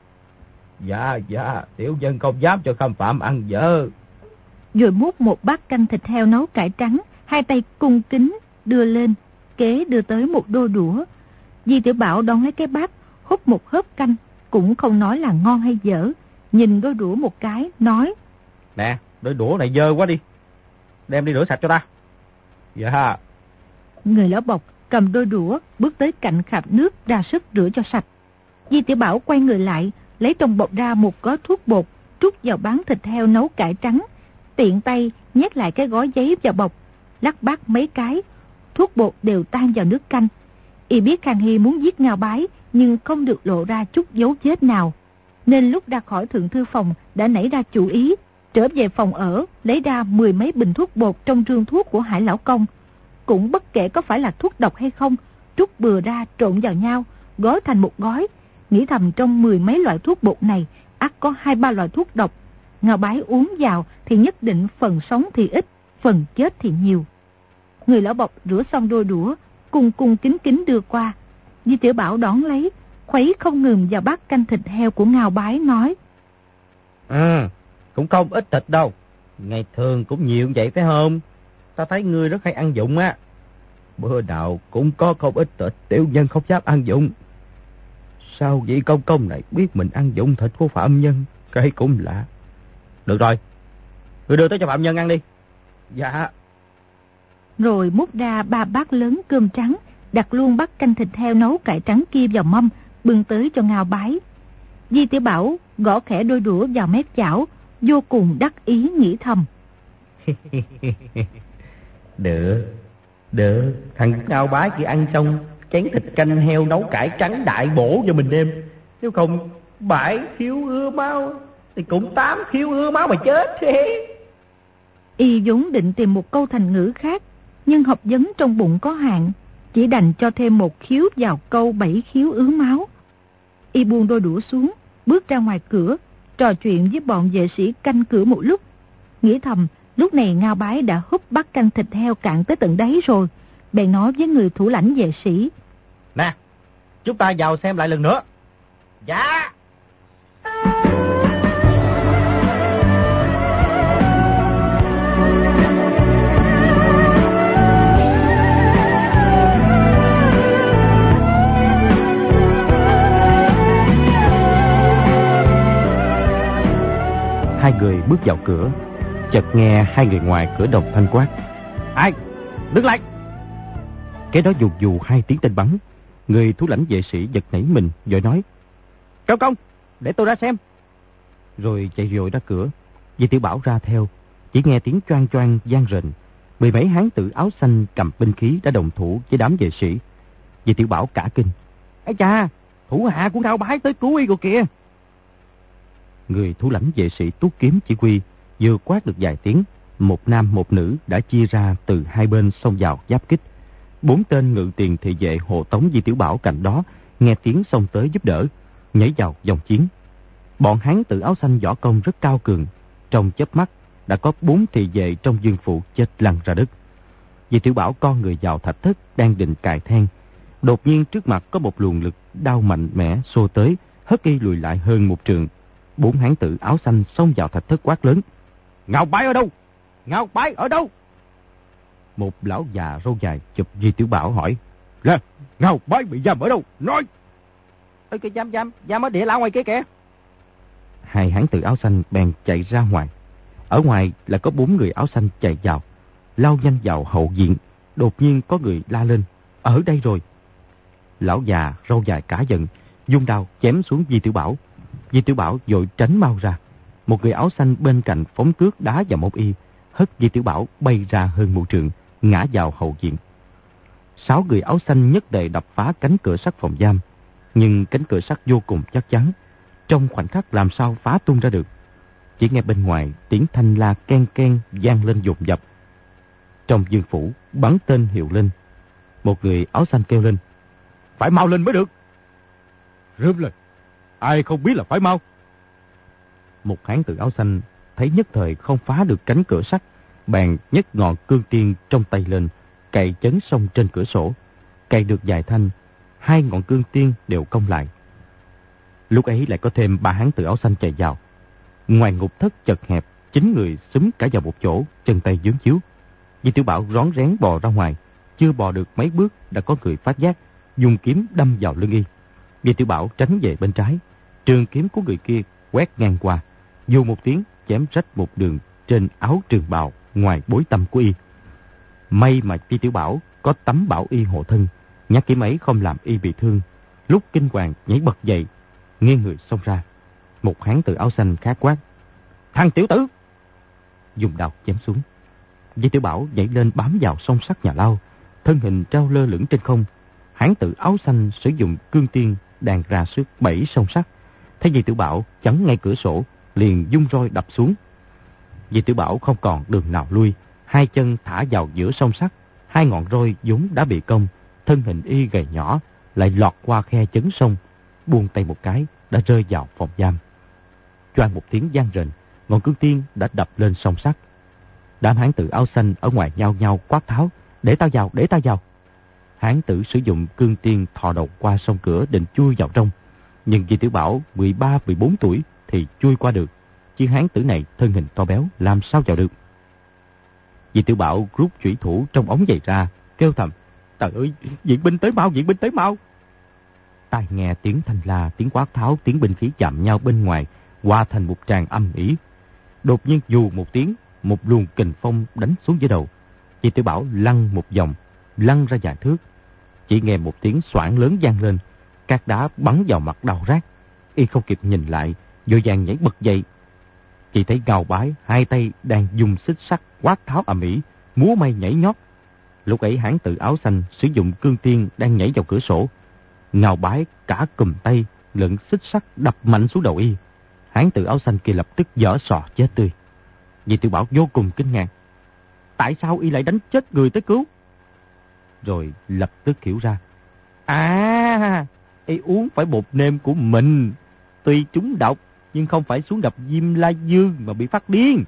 Dạ, dạ, tiểu dân không dám cho Khâm Phạm ăn dở. Rồi múc một bát canh thịt heo nấu cải trắng, hai tay cung kính đưa lên, kế đưa tới một đôi đũa. Di Tiểu Bảo đón lấy cái bát, húp một hớp canh, cũng không nói là ngon hay dở, nhìn đôi đũa một cái, nói: Nè, đôi đũa này dơ quá đi, đem đi rửa sạch cho ta. Dạ. Người lão bộc cầm đôi đũa, bước tới cạnh khạp nước ra sức rửa cho sạch. Di Tiểu Bảo quay người lại, lấy trong bọc ra một gói thuốc bột, trút vào bán thịt heo nấu cải trắng, tiện tay nhét lại cái gói giấy vào bọc, lắc bát mấy cái, thuốc bột đều tan vào nước canh. Y biết Khang Hy muốn giết Ngao Bái, nhưng không được lộ ra chút dấu vết nào, nên lúc ra khỏi thượng thư phòng đã nảy ra chủ ý, trở về phòng ở, lấy ra mười mấy bình thuốc bột trong rương thuốc của Hải Lão Công. Cũng bất kể có phải là thuốc độc hay không, trút bừa ra trộn vào nhau, gói thành một gói, nghĩ thầm trong mười mấy loại thuốc bột này, ắt có hai ba loại thuốc độc. Ngao Bái uống vào thì nhất định phần sống thì ít, phần chết thì nhiều. Người lão bộc rửa xong đôi đũa, cung cung kính kính đưa qua. Di Tiểu Bảo đón lấy, khuấy không ngừng vào bát canh thịt heo của Ngao Bái, nói: Ừ, cũng không ít thịt đâu, ngày thường cũng nhiều vậy phải không? Ta thấy ngươi rất hay ăn dụng á. Bữa nào cũng có không ít thịt, tiểu nhân không dám ăn dụng. Sao vị công công này biết mình ăn dụng thịt của phạm nhân, cái cũng lạ. Được rồi, ngươi đưa tới cho phạm nhân ăn đi. Dạ. Rồi múc ra ba bát lớn cơm trắng, đặt luôn bát canh thịt heo nấu cải trắng kia vào mâm, bưng tới cho Ngao Bái. Di Tiểu Bảo gõ khẽ đôi đũa vào mép chảo, vô cùng đắc ý nghĩ thầm: Được, được, thằng Ngao Bái kia ăn xong chén thịt canh heo nấu cải trắng đại bổ cho mình đêm. Nếu không bảy khiếu ưa máu thì cũng tám khiếu ưa máu mà chết thế. Y vốn định tìm một câu thành ngữ khác, nhưng học vấn trong bụng có hạn, chỉ đành cho thêm một khiếu vào câu bảy khiếu ứ máu. Y buông đôi đũa xuống, bước ra ngoài cửa, trò chuyện với bọn vệ sĩ canh cửa một lúc, nghĩ thầm lúc này Ngao Bái đã húp bát canh thịt heo cạn tới tận đáy rồi, bèn nói với người thủ lãnh vệ sĩ: Nè, chúng ta vào xem lại lần nữa. Dạ. Hai người bước vào cửa, chợt nghe hai người ngoài cửa đồng thanh quát: Ai? Đứng lại! Cái đó dù dù hai tiếng tên bắn. Người thủ lãnh vệ sĩ giật nảy mình, vội nói: Cao công, để tôi ra xem. Rồi chạy vội ra cửa. Di Tiểu Bảo ra theo, chỉ nghe tiếng choang choang vang rền. Mười mấy hán tử áo xanh cầm binh khí đã đồng thủ với đám vệ sĩ. Di Tiểu Bảo cả kinh: Ây cha, thủ hạ của Ngao Bái tới cứu y rồi kìa. Người thủ lãnh vệ sĩ tuốt kiếm chỉ huy, vừa quát được vài tiếng, một nam một nữ đã chia ra từ hai bên xông vào giáp kích. Bốn tên ngự tiền thị vệ hộ tống Di Tiểu Bảo cạnh đó nghe tiếng xông tới giúp đỡ, nhảy vào dòng chiến. Bọn hán tử áo xanh võ công rất cao cường, trong chớp mắt đã có bốn thị vệ trong dương phụ chết lăn ra đất. Di Tiểu Bảo con người vào thạch thất đang định cài then. Đột nhiên trước mặt có một luồng lực đau mạnh mẽ xô tới, hất y lùi lại hơn một trượng. Bốn hán tử áo xanh xông vào thạch thất quát lớn: Ngao Bái ở đâu? Ngao Bái ở đâu? Một lão già râu dài chụp Di Tiểu Bảo hỏi: Là, Ngao Bái bị giam ở đâu? Nói! Ê, cái giam giam, giam ở địa lão ngoài kia kìa. Hai hán tử áo xanh bèn chạy ra ngoài. Ở ngoài là có bốn người áo xanh chạy vào, lao nhanh vào hậu viện. Đột nhiên có người la lên: Ở đây rồi! Lão già râu dài cả giận, dung đao chém xuống Di Tiểu Bảo. Di Tiểu Bảo vội tránh mau ra. Một người áo xanh bên cạnh phóng cước đá vào mông y, hất Di Tiểu Bảo bay ra hơn một trượng, ngã vào hậu viện. Sáu người áo xanh nhất tề đập phá cánh cửa sắt phòng giam, nhưng cánh cửa sắt vô cùng chắc chắn, trong khoảnh khắc làm sao phá tung ra được. Chỉ nghe bên ngoài tiếng thanh la ken ken vang lên dồn dập. Trong dương phủ bắn tên hiệu lên. Một người áo xanh kêu lên: Phải mau lên mới được! Rướm lên! Ai không biết là phải mau! Một hán tử áo xanh thấy nhất thời không phá được cánh cửa sắt, bèn nhấc ngọn cương tiên trong tay lên, cày chấn sông trên cửa sổ. Cày được vài thanh, hai ngọn cương tiên đều cong lại. Lúc ấy lại có thêm ba hán tử áo xanh chạy vào. Ngoài ngục thất chật hẹp, chín người xúm cả vào một chỗ, chân tay vướng chiếu. Di Tiểu Bảo rón rén bò ra ngoài, chưa bò được mấy bước đã có người phát giác, dùng kiếm đâm vào lưng y. Di Tiểu Bảo tránh về bên trái, trường kiếm của người kia quét ngang qua, dù một tiếng chém rách một đường trên áo trường bào ngoài bối tâm của y. May mà Di Tiểu Bảo có tấm bảo y hộ thân, nhát kiếm ấy không làm y bị thương. Lúc kinh hoàng nhảy bật dậy, nghiêng người xông ra. Một hán tử áo xanh khát quát: Thằng tiểu tử! Dùng đao chém xuống. Di Tiểu Bảo nhảy lên bám vào song sắt nhà lao, thân hình trao lơ lửng trên không. Hán tử áo xanh sử dụng cương tiên đàn ra sức bảy song sắt, thấy Di Tiểu Bảo chắn ngay cửa sổ, liền dung roi đập xuống. Di Tiểu Bảo không còn đường nào lui, hai chân thả vào giữa song sắt, hai ngọn roi vốn đã bị cong, thân hình y gầy nhỏ lại lọt qua khe chấn sông, buông tay một cái đã rơi vào phòng giam. Choang một tiếng vang rền, ngọn cương tiên đã đập lên song sắt. Đám hán tử áo xanh ở ngoài nhao nhao quát tháo: Để tao vào, để tao vào! Hán tử sử dụng cương tiên thò đầu qua sông cửa định chui vào trong, nhưng Di Tiểu Bảo mười ba mười bốn tuổi thì chui qua được, chứ hán tử này thân hình to béo làm sao vào được. Di Tiểu Bảo rút chủy thủ trong ống giày ra, kêu thầm: Trời ơi, viện binh tới mau, viện binh tới mau! Tai nghe tiếng thanh la, tiếng quát tháo, tiếng binh khí chạm nhau bên ngoài, hòa thành một tràng âm ỉ. Đột nhiên dù một tiếng, một luồng kình phong đánh xuống giữa đầu. Di Tiểu Bảo lăn một vòng, lăn ra vài thước. Chỉ nghe một tiếng xoảng lớn vang lên, cát đá bắn vào mặt đau rát. Y không kịp nhìn lại, vội vàng nhảy bật dậy. Chỉ thấy Ngao Bái hai tay đang dùng xích sắt quát tháo ầm ĩ, múa may nhảy nhót. Lúc ấy hán tử áo xanh sử dụng cương tiên đang nhảy vào cửa sổ. Ngao Bái cả cùm tay lẫn xích sắt đập mạnh xuống đầu y. Hán tử áo xanh kia lập tức vỡ sọ chết tươi. Di Tiểu Bảo vô cùng kinh ngạc: Tại sao y lại đánh chết người tới cứu? Rồi lập tức hiểu ra: À, y uống phải bột nêm của mình. Tuy trúng độc, nhưng không phải xuống đập Diêm La Dương mà bị phát điên.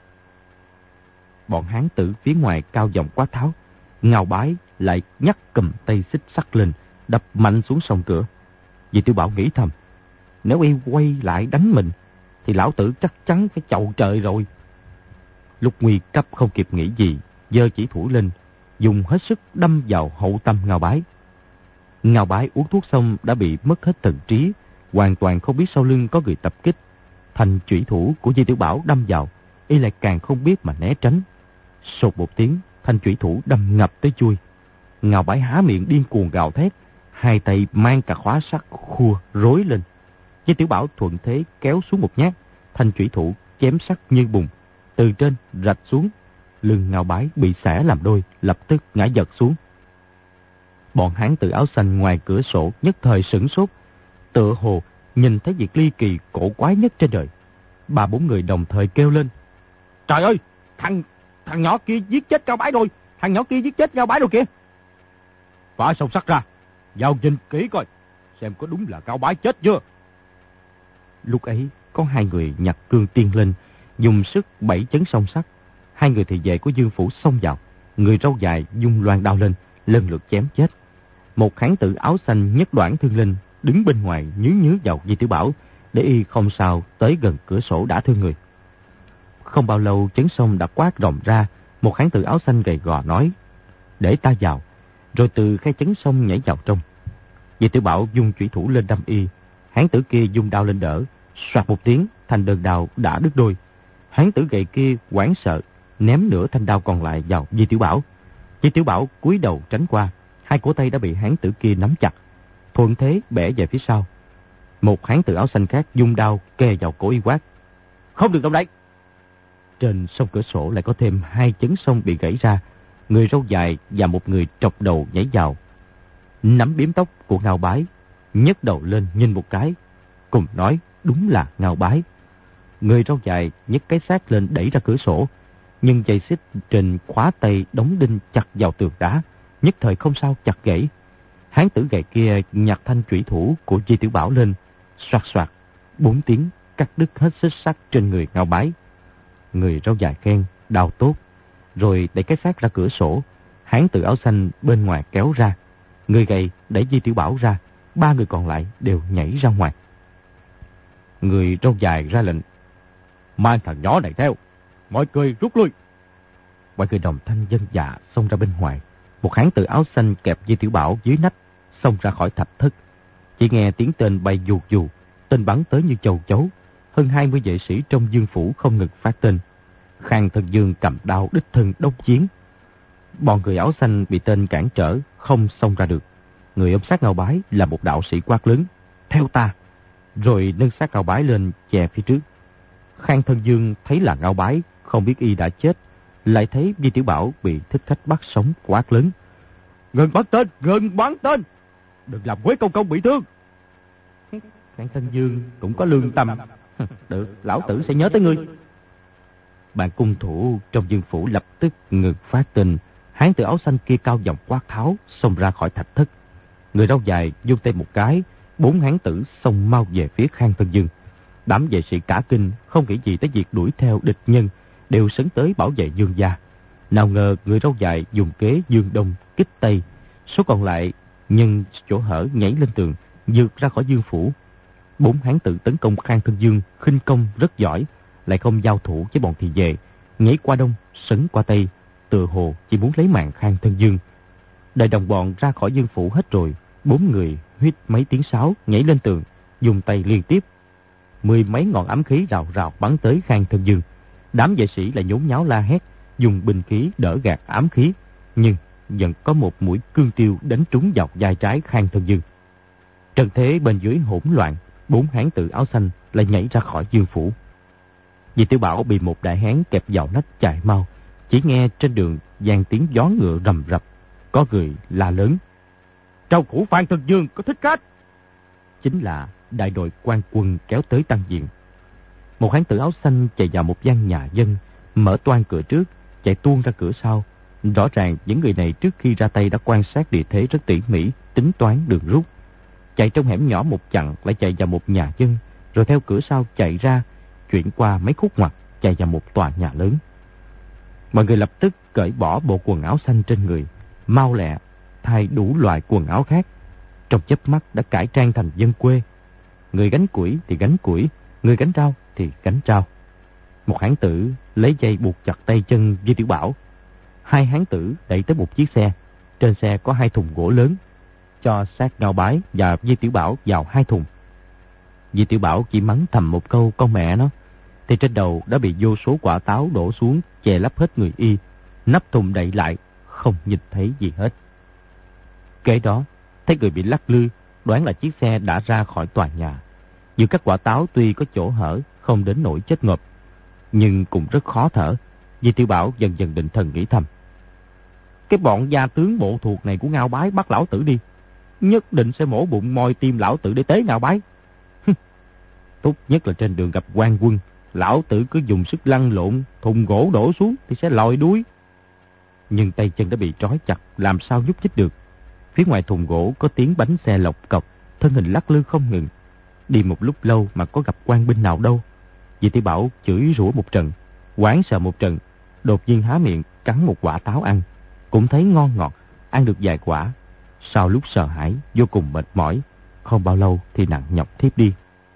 Bọn hán tử phía ngoài cao giọng quát tháo. Ngao Bái lại nhắc cầm tay xích sắt lên, đập mạnh xuống sông cửa. Di Tiểu Bảo nghĩ thầm: Nếu y quay lại đánh mình, thì lão tử chắc chắn phải chầu trời rồi. Lúc nguy cấp không kịp nghĩ gì, giơ chỉ thủ lên, dùng hết sức đâm vào hậu tâm Ngao Bái. Ngao Bái uống thuốc xong đã bị mất hết thần trí, hoàn toàn không biết sau lưng có người tập kích. Thành chủy thủ của Di Tiểu Bảo đâm vào, y lại càng không biết mà né tránh. Sột một tiếng, thanh chủy thủ đâm ngập tới chui. Ngao Bái há miệng điên cuồng gào thét, hai tay mang cả khóa sắt khua rối lên. Di Tiểu Bảo thuận thế kéo xuống một nhát, thanh chủy thủ chém sắt như bùn, từ trên rạch xuống. Lưng Ngao Bái bị xẻ làm đôi, lập tức ngã giật xuống. Bọn hán tử áo xanh ngoài cửa sổ nhất thời sửng sốt, tựa hồ nhìn thấy việc ly kỳ cổ quái nhất trên đời. Ba bốn người đồng thời kêu lên: Trời ơi, thằng thằng nhỏ kia giết chết Ngao Bái rồi, thằng nhỏ kia giết chết Ngao Bái rồi kìa! Phá song sắt ra, vào nhìn kỹ coi, xem có đúng là Ngao Bái chết chưa. Lúc ấy có hai người nhặt cương tiên lên, dùng sức bảy chấn song sắt. Hai người thì vệ của Dương Phủ xông vào, Người râu dài dung loan đao lên, lần lượt chém chết. Một hán tử áo xanh nhất đoạn thương linh đứng bên ngoài nhứ nhứ vào Di Tiểu Bảo, để y không sao tới gần cửa sổ đã thương người. Không bao lâu chấn sông đã quát rộng ra, một hán tử áo xanh gầy gò nói: "Để ta vào." Rồi từ khe chấn sông nhảy vào trong. Di Tiểu Bảo dung chủy thủ lên đâm y, hán tử kia dung đao lên đỡ, soạt một tiếng, thanh đơn đao đã đứt đôi. Hán tử gầy kia hoảng sợ, ném nửa thanh đao còn lại vào Di Tiểu Bảo. Di Tiểu Bảo cúi đầu tránh qua, hai cổ tay đã bị hán tử kia nắm chặt, thuận thế bẻ về phía sau. Một hán tử áo xanh khác dung đao kề vào cổ y quát: "Không được động đậy!" Trên sông cửa sổ lại có thêm hai chấn sông bị gãy ra, người râu dài và một người trọc đầu nhảy vào, nắm biếm tóc của Ngao Bái, nhấc đầu lên nhìn một cái, cùng nói đúng là Ngao Bái. Người râu dài nhấc cái xác lên đẩy ra cửa sổ, nhưng dây xích trên khóa tay đóng đinh chặt vào tường đá, nhất thời không sao chặt gãy. Hán tử gầy kia nhặt thanh chủy thủ của Di Tiểu Bảo lên, soạt soạt bốn tiếng cắt đứt hết xích sắt trên người Ngao Bái. Người râu dài khen đao tốt, rồi đẩy cái xác ra cửa sổ. Hán tử áo xanh bên ngoài kéo ra, người gầy đẩy Di Tiểu Bảo ra, ba người còn lại đều nhảy ra ngoài. Người râu dài ra lệnh: "Mang thằng nhỏ này theo, mọi người rút lui." Mọi người đồng thanh dân dạ xông ra bên ngoài. Một hán tử áo xanh kẹp Di Tiểu Bảo dưới nách, xông ra khỏi thạch thất. Chỉ nghe tiếng tên bay dù dù, tên bắn tới như châu chấu. Hơn hai mươi vệ sĩ trong Dương phủ không ngừng phát tên. Khang Thân Dương cầm đao đích thân đốc chiến. Bọn người áo xanh bị tên cản trở, không xông ra được. Người ôm xác Ngao Bái là một đạo sĩ quát lớn: "Theo ta!" Rồi nâng xác Ngao Bái lên che phía trước. Khang Thân Dương thấy là Ngao Bái, không biết y đã chết, lại thấy Di Tiểu Bảo bị thích khách bắt sống, quát lớn: "Ngừng bắn tên, ngừng bắn tên, đừng làm Quế công công bị thương." Khang Thân Dương cũng có lương tâm. "Được, lão tử sẽ nhớ tới ngươi." Bạn cung thủ trong Dương phủ lập tức ngừng phát tên. Hán tử áo xanh kia cao giọng quát tháo, xông ra khỏi thạch thất. Người râu dài vung tay một cái, bốn hán tử xông mau về phía Khang Thân Dương. Đám vệ sĩ cả kinh, không nghĩ gì tới việc đuổi theo địch nhân, đều sấn tới bảo vệ Dương gia. Nào ngờ người râu dài dùng kế Dương đông kích tây, số còn lại nhân chỗ hở nhảy lên tường, vượt ra khỏi Dương phủ. Bốn hán tử tấn công Khang Thân Dương khinh công rất giỏi, lại không giao thủ với bọn thị vệ, nhảy qua đông sấn qua tây, tựa hồ chỉ muốn lấy mạng Khang Thân Dương. Đợi đồng bọn ra khỏi Dương phủ hết rồi, bốn người huýt mấy tiếng sáo nhảy lên tường, dùng tay liên tiếp. Mười mấy ngọn ám khí rào rào bắn tới Khang Thân Dương. Đám vệ sĩ lại nhốn nháo la hét, dùng binh khí đỡ gạt ám khí, nhưng vẫn có một mũi cương tiêu đánh trúng vào vai trái Khang Thân Dương. Trận thế bên dưới hỗn loạn, bốn hán tử áo xanh lại nhảy ra khỏi Dương phủ. Di Tiểu Bảo bị một đại hán kẹp vào nách chạy mau, chỉ nghe trên đường vang tiếng gió ngựa rầm rập, có người la lớn: "Trong phủ Phan Thân Dương có thích khách!" Chính là đại đội quan quân kéo tới tăng diện. Một hán tử áo xanh chạy vào một gian nhà dân, mở toang cửa trước, chạy tuôn ra cửa sau. Rõ ràng những người này trước khi ra tay đã quan sát địa thế rất tỉ mỉ, tính toán đường rút. Chạy trong hẻm nhỏ một chặng lại chạy vào một nhà dân, rồi theo cửa sau chạy ra, chuyển qua mấy khúc ngoặt, chạy vào một tòa nhà lớn. Mọi người lập tức cởi bỏ bộ quần áo xanh trên người, mau lẹ thay đủ loại quần áo khác. Trong chớp mắt đã cải trang thành dân quê. Người gánh củi thì gánh củi, người gánh rau thì gánh rau. Một hán tử lấy dây buộc chặt tay chân Di Tiểu Bảo. Hai hán tử đẩy tới một chiếc xe. Trên xe có hai thùng gỗ lớn, cho xác Ngao Bái và Di Tiểu Bảo vào hai thùng. Di Tiểu Bảo chỉ mắng thầm một câu con mẹ nó, thì trên đầu đã bị vô số quả táo đổ xuống, che lấp hết người y. Nắp thùng đậy lại, không nhìn thấy gì hết. Kế đó, thấy người bị lắc lư, đoán là chiếc xe đã ra khỏi tòa nhà. Giữa các quả táo tuy có chỗ hở, không đến nỗi chết ngộp, nhưng cũng rất khó thở. Di Tiểu Bảo dần dần định thần nghĩ thầm: cái bọn gia tướng bộ thuộc này của Ngao Bái bắt lão tử đi, nhất định sẽ mổ bụng moi tim lão tử để tế Ngao Bái. Tốt nhất là trên đường gặp quan quân, lão tử cứ dùng sức lăn lộn, thùng gỗ đổ xuống thì sẽ lòi đuối. Nhưng tay chân đã bị trói chặt, làm sao nhúc nhích được. Phía ngoài thùng gỗ có tiếng bánh xe lộc cọc, thân hình lắc lư không ngừng. Đi một lúc lâu mà có gặp quan binh nào đâu. Di Tiểu Bảo chửi rủa một trận, hoảng sợ một trận, đột nhiên há miệng cắn một quả táo ăn, cũng thấy ngon ngọt, ăn được vài quả. Sau lúc sợ hãi, vô cùng mệt mỏi, không bao lâu thì nặng nhọc thiếp đi.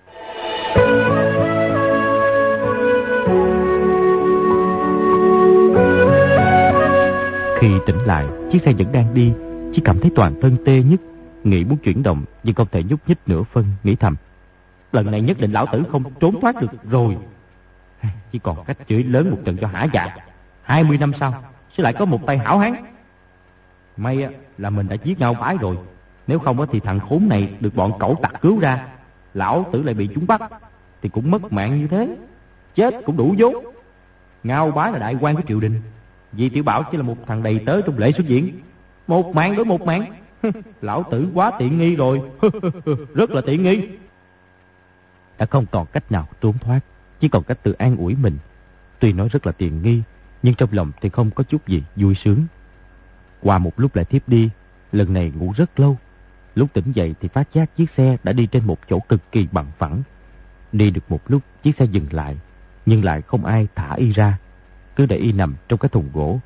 Khi tỉnh lại, chiếc xe vẫn đang đi, chỉ cảm thấy toàn thân tê nhức, nghĩ muốn chuyển động nhưng không thể nhúc nhích nửa phân, nghĩ thầm: lần này nhất định lão tử không trốn thoát được rồi. Chỉ còn cách chửi lớn một trận cho hả dạ. Hai mươi năm sau sẽ lại có một tay hảo hán. May là mình đã giết Ngao Bái rồi, nếu không thì thằng khốn này được bọn cẩu tặc cứu ra, lão tử lại bị chúng bắt thì cũng mất mạng như thế, chết cũng đủ vốn. Ngao Bái là đại quan của triều đình, Di Tiểu Bảo chỉ là một thằng đầy tớ trong lễ xuất diễn. Một mạng đối một mạng, lão tử quá tiện nghi rồi. Rất là tiện nghi. Đã không còn cách nào trốn thoát, chỉ còn cách tự an ủi mình. Tuy nói rất là tiện nghi, nhưng trong lòng thì không có chút gì vui sướng. Qua một lúc lại thiếp đi, lần này ngủ rất lâu. Lúc tỉnh dậy thì phát giác chiếc xe đã đi trên một chỗ cực kỳ bằng phẳng. Đi được một lúc, chiếc xe dừng lại, nhưng lại không ai thả y ra, cứ để y nằm trong cái thùng gỗ.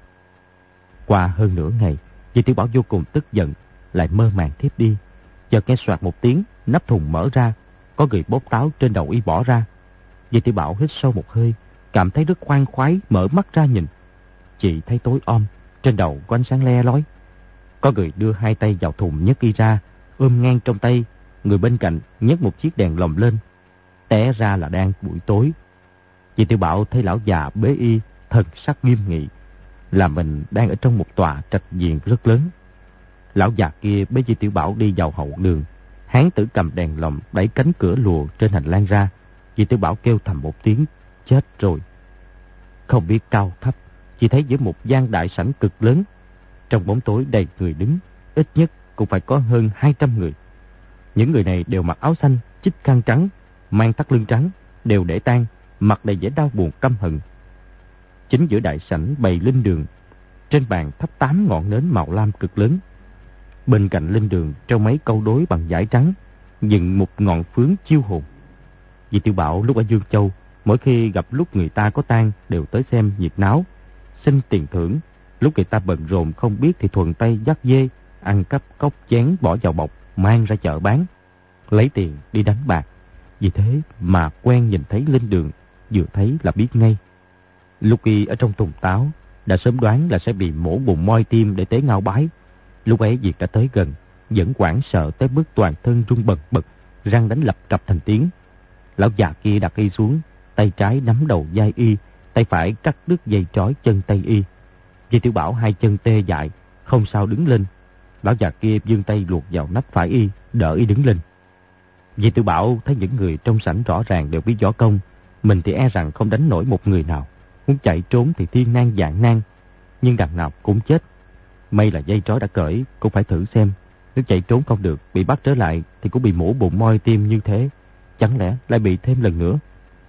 Qua hơn nửa ngày, Di Tiểu Bảo vô cùng tức giận, lại mơ màng thiếp đi. Chợt nghe soạt một tiếng, nắp thùng mở ra, có người bóp táo trên đầu y bỏ ra. Di Tiểu Bảo hít sâu một hơi, cảm thấy rất khoan khoái, mở mắt ra nhìn. Chỉ thấy tối om, trên đầu có ánh sáng le lói. Có người đưa hai tay vào thùng nhấc y ra, ôm ngang trong tay. Người bên cạnh nhấc một chiếc đèn lồng lên. Té ra là đang buổi tối. Di Tiểu Bảo thấy lão già bế y, thần sắc nghiêm nghị, là mình đang ở trong một tòa trạch viện rất lớn. Lão già kia bế Di Tiểu Bảo đi vào hậu đường. Hán tử cầm đèn lồng đẩy cánh cửa lùa trên hành lang ra. Di Tiểu Bảo kêu thầm một tiếng, chết rồi. Không biết cao thấp, chỉ thấy giữa một gian đại sảnh cực lớn, trong bóng tối đầy người đứng, ít nhất cũng phải có hơn hai trăm người. Những người này đều mặc áo xanh, chích khăn trắng, mang thắt lưng trắng, đều để tang, mặt đầy vẻ đau buồn căm hận. Chính giữa đại sảnh bày linh đường, trên bàn thắp tám ngọn nến màu lam cực lớn. Bên cạnh linh đường treo mấy câu đối bằng vải trắng, dựng một ngọn phướng chiêu hồn. Di Tiểu Bảo lúc ở Dương Châu, mỗi khi gặp lúc người ta có tang đều tới xem nhiệt náo, xin tiền thưởng. Lúc người ta bận rộn không biết thì thuần tay dắt dê, ăn cắp cốc chén bỏ vào bọc, mang ra chợ bán, lấy tiền đi đánh bạc. Vì thế mà quen nhìn thấy linh đường, vừa thấy là biết ngay. Lúc y ở trong thùng táo, đã sớm đoán là sẽ bị mổ bụng moi tim để tế Ngao Bái. Lúc ấy việc đã tới gần, vẫn hoảng sợ tới mức toàn thân run bần bật, răng đánh lập cập thành tiếng. Lão già kia đặt y xuống, tay trái nắm đầu vai y, tay phải cắt đứt dây trói chân tay y. Di Tiểu Bảo hai chân tê dại, không sao đứng lên. Lão già kia giương tay luộc vào nách phải y, đỡ y đứng lên. Di Tiểu Bảo thấy những người trong sảnh rõ ràng đều biết võ công, mình thì e rằng không đánh nổi một người nào. Muốn chạy trốn thì thiên nan vạn nan, nhưng đằng nào cũng chết. May là dây trói đã cởi, cũng phải thử xem. Nếu chạy trốn không được, bị bắt trở lại thì cũng bị mổ bụng moi tim như thế. Chẳng lẽ lại bị thêm lần nữa?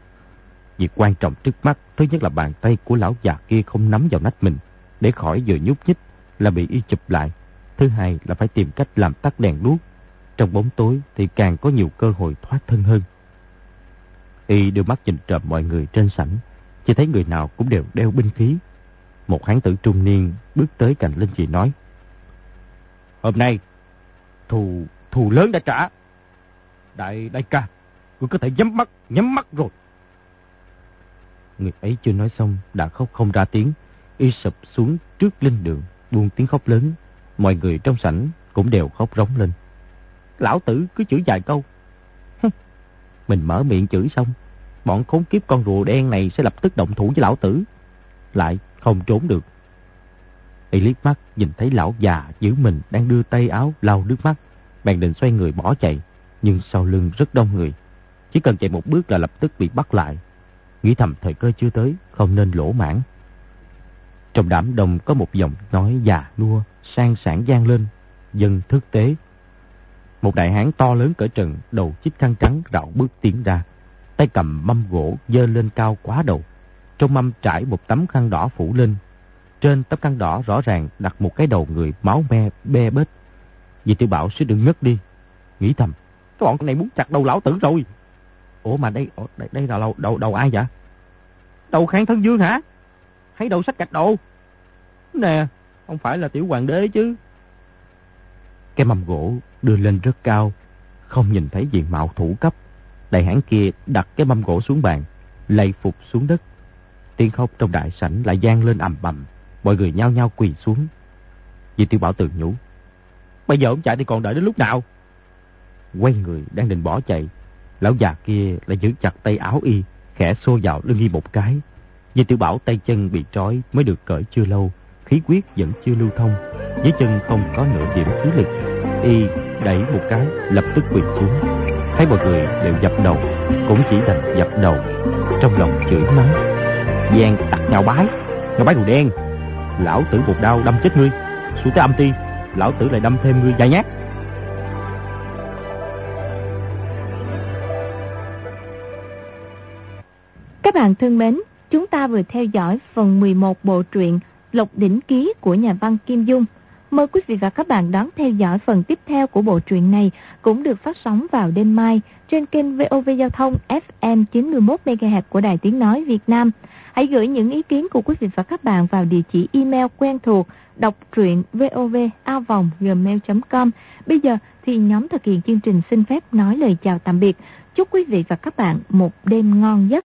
Việc quan trọng trước mắt, thứ nhất là bàn tay của lão già kia không nắm vào nách mình, để khỏi vừa nhúc nhích là bị y chụp lại. Thứ hai là phải tìm cách làm tắt đèn đuốc. Trong bóng tối thì càng có nhiều cơ hội thoát thân hơn. Y đưa mắt nhìn trộm mọi người trên sảnh, chỉ thấy người nào cũng đều đeo binh khí. Một hán tử trung niên bước tới cạnh Linh Dị nói: hôm nay thù thù lớn đã trả. Đại đại ca, ngươi có thể nhắm mắt nhắm mắt rồi. Người ấy chưa nói xong đã khóc không ra tiếng. Y sụp xuống trước linh đường, buông tiếng khóc lớn. Mọi người trong sảnh cũng đều khóc rống lên. Lão tử cứ chửi vài câu, mình mở miệng chửi xong, bọn khốn kiếp con rùa đen này sẽ lập tức động thủ với lão tử, lại không trốn được. Y liếc mắt nhìn thấy lão già giữ mình đang đưa tay áo lau nước mắt, bèn định xoay người bỏ chạy, nhưng sau lưng rất đông người, chỉ cần chạy một bước là lập tức bị bắt lại. Nghĩ thầm thời cơ chưa tới, không nên lỗ mãn. Trong đám đông có một giọng nói già nua sang sảng vang lên: dân thức tế. Một đại hán to lớn cỡ trần, đầu chích khăn trắng rảo bước tiến ra, tay cầm mâm gỗ giơ lên cao quá đầu. Trong mâm trải một tấm khăn đỏ phủ lên. Trên tấm khăn đỏ rõ ràng đặt một cái đầu người máu me be bết. Di Tiểu Bảo suýt đừng ngất đi, nghĩ thầm: cái bọn này muốn chặt đầu lão tử rồi. Ủa mà đây đây, đây là đầu, đầu đầu ai vậy? Đầu Khang Thân Dương hả? Hay đầu sách gạch đồ? Nè, không phải là tiểu hoàng đế chứ. Cái mâm gỗ đưa lên rất cao, không nhìn thấy diện mạo thủ cấp. Đại hán kia đặt cái mâm gỗ xuống bàn, lạy phục xuống đất. Tiếng khóc trong đại sảnh lại vang lên ầm ầm, mọi người nhao nhao quỳ xuống. Di Tiểu Bảo tự nhủ, bây giờ ông chạy thì còn đợi đến lúc nào? Quay người đang định bỏ chạy, lão già kia lại giữ chặt tay áo y, khẽ xô vào lưng y một cái. Di Tiểu Bảo tay chân bị trói mới được cởi chưa lâu, khí huyết vẫn chưa lưu thông, dưới chân không có nửa điểm khí lực. Y đẩy một cái lập tức quỳ xuống. Thấy mọi người đều dập đầu, cũng chỉ đành dập đầu, trong lòng chửi mắng: Giang tặc nhào bái, nhào bái đồ đen, lão tử một đao đâm chết ngươi, xuống tới âm ti, lão tử lại đâm thêm ngươi vài nhát. Các bạn thân mến, chúng ta vừa theo dõi phần mười một bộ truyện Lộc Đỉnh Ký của nhà văn Kim Dung. Mời quý vị và các bạn đón theo dõi phần tiếp theo của bộ truyện này, cũng được phát sóng vào đêm mai trên kênh vê o vê Giao thông ép em chín mươi mốt mê ga héc của Đài Tiếng Nói Việt Nam. Hãy gửi những ý kiến của quý vị và các bạn vào địa chỉ email quen thuộc đọc truyện vov a vòng gmail chấm com. Bây giờ thì nhóm thực hiện chương trình xin phép nói lời chào tạm biệt. Chúc quý vị và các bạn một đêm ngon giấc.